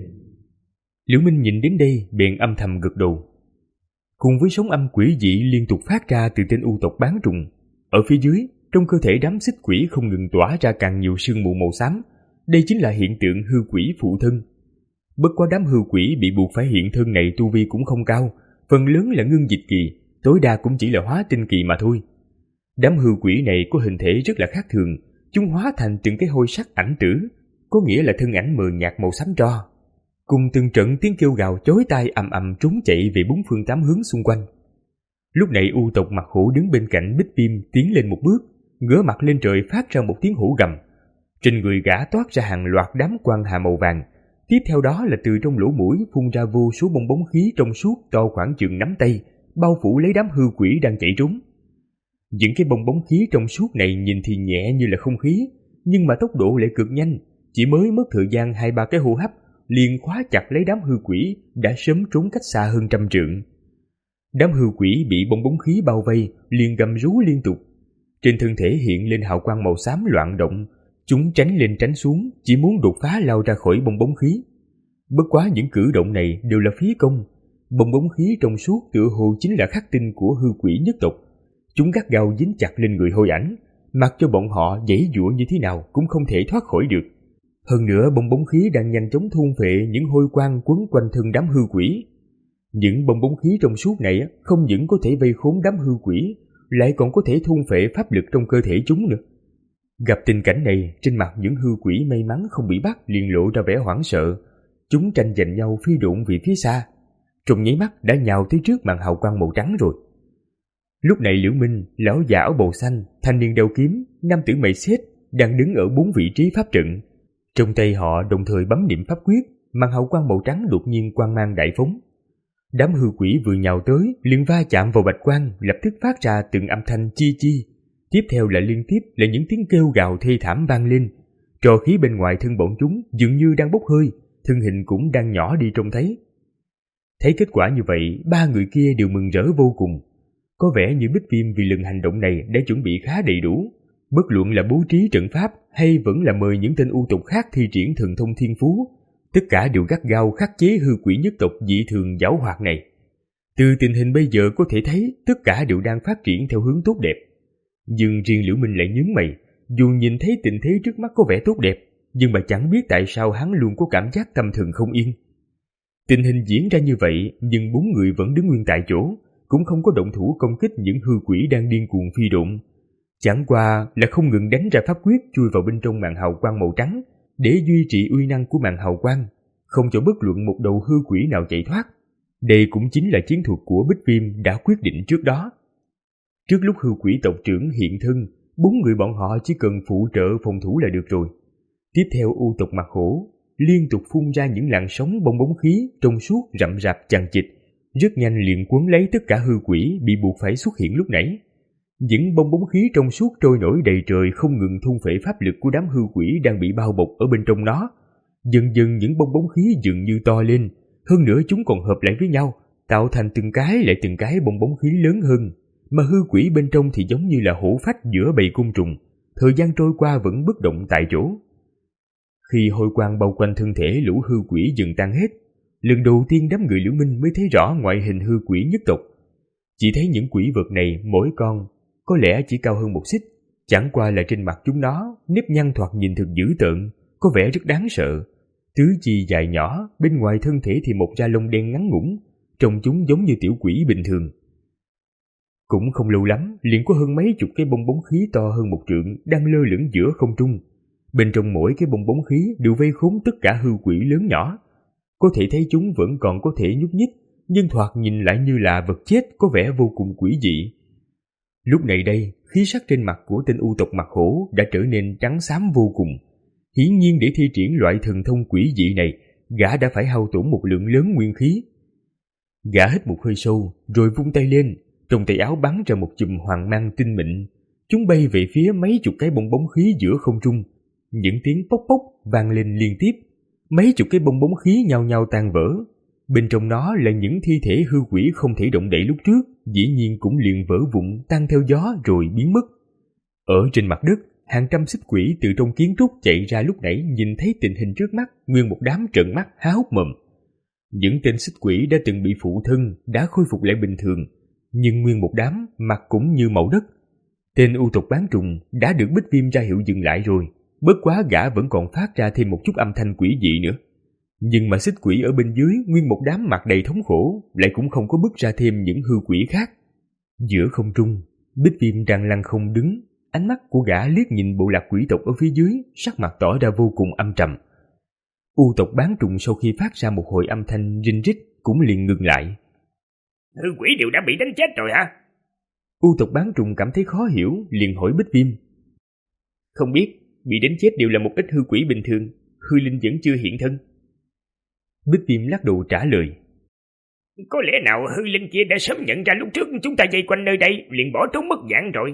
Liễu Minh nhìn đến đây bèn âm thầm gật đầu. Cùng với sóng âm quỷ dị liên tục phát ra từ tên u tộc bán trùng, ở phía dưới, trong cơ thể đám xích quỷ không ngừng tỏa ra càng nhiều sương mù màu xám. Đây chính là hiện tượng hư quỷ phụ thân. Bất quá đám hư quỷ bị buộc phải hiện thân này tu vi cũng không cao, phần lớn là ngưng dịch kỳ, tối đa cũng chỉ là hóa tinh kỳ mà thôi. Đám hư quỷ này có hình thể rất là khác thường, chúng hóa thành từng cái hôi sắc ảnh tử, có nghĩa là thân ảnh mờ nhạt màu xám tro. Cùng từng trận tiếng kêu gào chói tai ầm ầm trốn chạy về bốn phương tám hướng xung quanh. Lúc này u tộc mặt hổ đứng bên cạnh Bích Viêm tiến lên một bước, ngửa mặt lên trời phát ra một tiếng hổ gầm. Trên người gã toát ra hàng loạt đám quang hà màu vàng, tiếp theo đó là từ trong lỗ mũi phun ra vô số bong bóng khí trong suốt to khoảng chừng nắm tay, bao phủ lấy đám hư quỷ đang chạy trốn. Những cái bong bóng khí trong suốt này nhìn thì nhẹ như là không khí, nhưng mà tốc độ lại cực nhanh, chỉ mới mất thời gian hai ba cái hô hấp liền khóa chặt lấy đám hư quỷ đã sớm trốn cách xa hơn trăm trượng. Đám hư quỷ bị bong bóng khí bao vây liền gầm rú liên tục, trên thân thể hiện lên hào quang màu xám loạn động. Chúng tránh lên tránh xuống, chỉ muốn đột phá lao ra khỏi bong bóng khí. Bất quá những cử động này đều là phí công. Bong bóng khí trong suốt tựa hồ chính là khắc tinh của hư quỷ nhất tộc. Chúng gắt gao dính chặt lên người hôi ảnh, mặc cho bọn họ giãy giụa như thế nào cũng không thể thoát khỏi được. Hơn nữa bong bóng khí đang nhanh chóng thôn phệ những hôi quang quấn quanh thân đám hư quỷ. Những bong bóng khí trong suốt này không những có thể vây khốn đám hư quỷ, lại còn có thể thôn phệ pháp lực trong cơ thể chúng nữa. Gặp tình cảnh này, trên mặt những hư quỷ may mắn không bị bắt liền lộ ra vẻ hoảng sợ. Chúng tranh giành nhau phi độn về phía xa, trong nháy mắt đã nhào tới trước màn hào quang màu trắng rồi. Lúc này Liễu Minh, lão già áo bào xanh, thanh niên đeo kiếm, nam tử mày xết đang đứng ở bốn vị trí pháp trận. Trong tay họ đồng thời bấm niệm pháp quyết, màn hào quang màu trắng đột nhiên quang mang đại phóng. Đám hư quỷ vừa nhào tới, liền va chạm vào bạch quang, lập tức phát ra từng âm thanh chi chi. Tiếp theo là liên tiếp là những tiếng kêu gào thê thảm vang lên. Trò khí bên ngoài thân bọn chúng dường như đang bốc hơi, thân hình cũng đang nhỏ đi trông thấy. Thấy kết quả như vậy, ba người kia đều mừng rỡ vô cùng. Có vẻ như Bích Viêm vì lần hành động này đã chuẩn bị khá đầy đủ. Bất luận là bố trí trận pháp hay vẫn là mời những tên u tộc khác thi triển thần thông thiên phú, tất cả đều gắt gao khắc chế hư quỷ nhất tộc dị thường giảo hoạt này. Từ tình hình bây giờ có thể thấy tất cả đều đang phát triển theo hướng tốt đẹp. Nhưng riêng Liễu Minh lại nhướng mày, dù nhìn thấy tình thế trước mắt có vẻ tốt đẹp, nhưng mà chẳng biết tại sao hắn luôn có cảm giác tâm thần không yên. Tình hình diễn ra như vậy, nhưng bốn người vẫn đứng nguyên tại chỗ, cũng không có động thủ công kích những hư quỷ đang điên cuồng phi độn. Chẳng qua là không ngừng đánh ra pháp quyết chui vào bên trong màn hào quang màu trắng để duy trì uy năng của màn hào quang, không cho bất luận một đầu hư quỷ nào chạy thoát. Đây cũng chính là chiến thuật của Bích Viêm đã quyết định trước đó. Trước lúc hư quỷ tộc trưởng hiện thân, bốn người bọn họ chỉ cần phụ trợ phòng thủ là được rồi. Tiếp theo u tộc mặt hổ liên tục phun ra những làn sóng bong bóng khí trong suốt rậm rạp chằng chịt, rất nhanh liền quấn lấy tất cả hư quỷ bị buộc phải xuất hiện lúc nãy. Những bong bóng khí trong suốt trôi nổi đầy trời không ngừng thôn phệ pháp lực của đám hư quỷ đang bị bao bọc ở bên trong nó. Dần dần những bong bóng khí dường như to lên, hơn nữa chúng còn hợp lại với nhau, tạo thành từng cái lại từng cái bong bóng khí lớn hơn, mà hư quỷ bên trong thì giống như là hổ phách giữa bầy côn trùng, thời gian trôi qua vẫn bất động tại chỗ. Khi hôi quang bao quanh thân thể lũ hư quỷ dần tan hết, lần đầu tiên đám người Liễu Minh mới thấy rõ ngoại hình hư quỷ nhất tộc. Chỉ thấy những quỷ vật này mỗi con có lẽ chỉ cao hơn một xích, chẳng qua là trên mặt chúng nó nếp nhăn thoạt nhìn thực dữ tợn, có vẻ rất đáng sợ. Tứ chi dài nhỏ, bên ngoài thân thể thì một da lông đen ngắn ngủn, trông chúng giống như tiểu quỷ bình thường. Cũng không lâu lắm, liền có hơn mấy chục cái bong bóng khí to hơn một trượng đang lơ lửng giữa không trung. Bên trong mỗi cái bong bóng khí đều vây khốn tất cả hư quỷ lớn nhỏ. Có thể thấy chúng vẫn còn có thể nhúc nhích, nhưng thoạt nhìn lại như là vật chết, có vẻ vô cùng quỷ dị. Lúc này đây, khí sắc trên mặt của tên u tộc mặt hổ đã trở nên trắng xám vô cùng. Hiển nhiên để thi triển loại thần thông quỷ dị này, gã đã phải hao tổn một lượng lớn nguyên khí. Gã hít một hơi sâu, rồi vung tay lên, trong tay áo bắn ra một chùm hoàng mang tinh mịn. Chúng bay về phía mấy chục cái bong bóng khí giữa không trung. Những tiếng pốc pốc vang lên liên tiếp. Mấy chục cái bong bóng khí nhao nhao tan vỡ. Bên trong nó là những thi thể hư quỷ không thể động đậy lúc trước, dĩ nhiên cũng liền vỡ vụn tan theo gió rồi biến mất. Ở trên mặt đất, hàng trăm xích quỷ từ trong kiến trúc chạy ra lúc nãy nhìn thấy tình hình trước mắt, nguyên một đám trợn mắt há hốc mồm. Những tên xích quỷ đã từng bị phụ thân đã khôi phục lại bình thường, nhưng nguyên một đám mặt cũng như màu đất. Tên u tộc bán trùng đã được Bích Viêm ra hiệu dừng lại rồi, bất quá gã vẫn còn phát ra thêm một chút âm thanh quỷ dị nữa. Nhưng mà xích quỷ ở bên dưới nguyên một đám mặt đầy thống khổ lại cũng không có bứt ra thêm những hư quỷ khác. Giữa không trung, Bích Viêm đang lăng không đứng, ánh mắt của gã liếc nhìn bộ lạc quỷ tộc ở phía dưới, sắc mặt tỏ ra vô cùng âm trầm. U tộc bán trùng sau khi phát ra một hồi âm thanh rinh rít cũng liền ngừng lại. Hư quỷ đều đã bị đánh chết rồi hả? U tộc bán trùng cảm thấy khó hiểu, liền hỏi Bích Viêm. Không biết, bị đánh chết đều là một ít hư quỷ bình thường, hư linh vẫn chưa hiện thân. Bích Viêm lắc đầu trả lời. Có lẽ nào hư linh kia đã sớm nhận ra lúc trước chúng ta vây quanh nơi đây, liền bỏ trốn mất dạng rồi.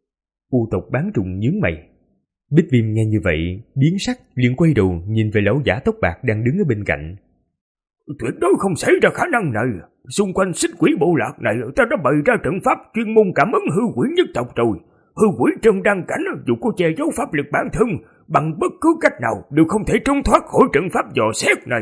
U tộc bán trùng nhướng mày. Bích Viêm nghe như vậy, biến sắc, liền quay đầu nhìn về lão giả tóc bạc đang đứng ở bên cạnh. Tuyệt đối không xảy ra khả năng này. Xung quanh xích quỷ bộ lạc này, ta đã bày ra trận pháp chuyên môn cảm ứng hư quỷ nhất tộc rồi. Hư quỷ trong đăng cảnh dù có che giấu pháp lực bản thân, bằng bất cứ cách nào đều không thể trốn thoát khỏi trận pháp dò xét này.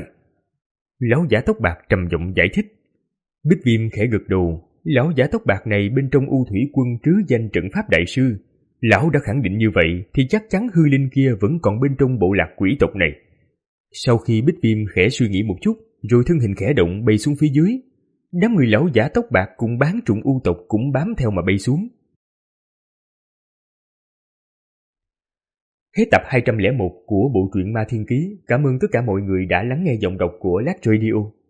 Lão giả tóc bạc trầm giọng giải thích. Bích Viêm khẽ gật đầu. Lão giả tóc bạc này bên trong U Thủy Quân trứ danh trận pháp đại sư. Lão đã khẳng định như vậy thì chắc chắn hư linh kia vẫn còn bên trong bộ lạc quỷ tộc này. Sau khi Bích Viêm khẽ suy nghĩ một chút, rồi thân hình khẽ động bay xuống phía dưới. Đám người lão giả tóc bạc cùng bán trùng u tộc cũng bám theo mà bay xuống. Hết tập hai trăm lẻ một của bộ truyện Ma Thiên Ký. Cảm ơn tất cả mọi người đã lắng nghe giọng đọc của Lát Radio.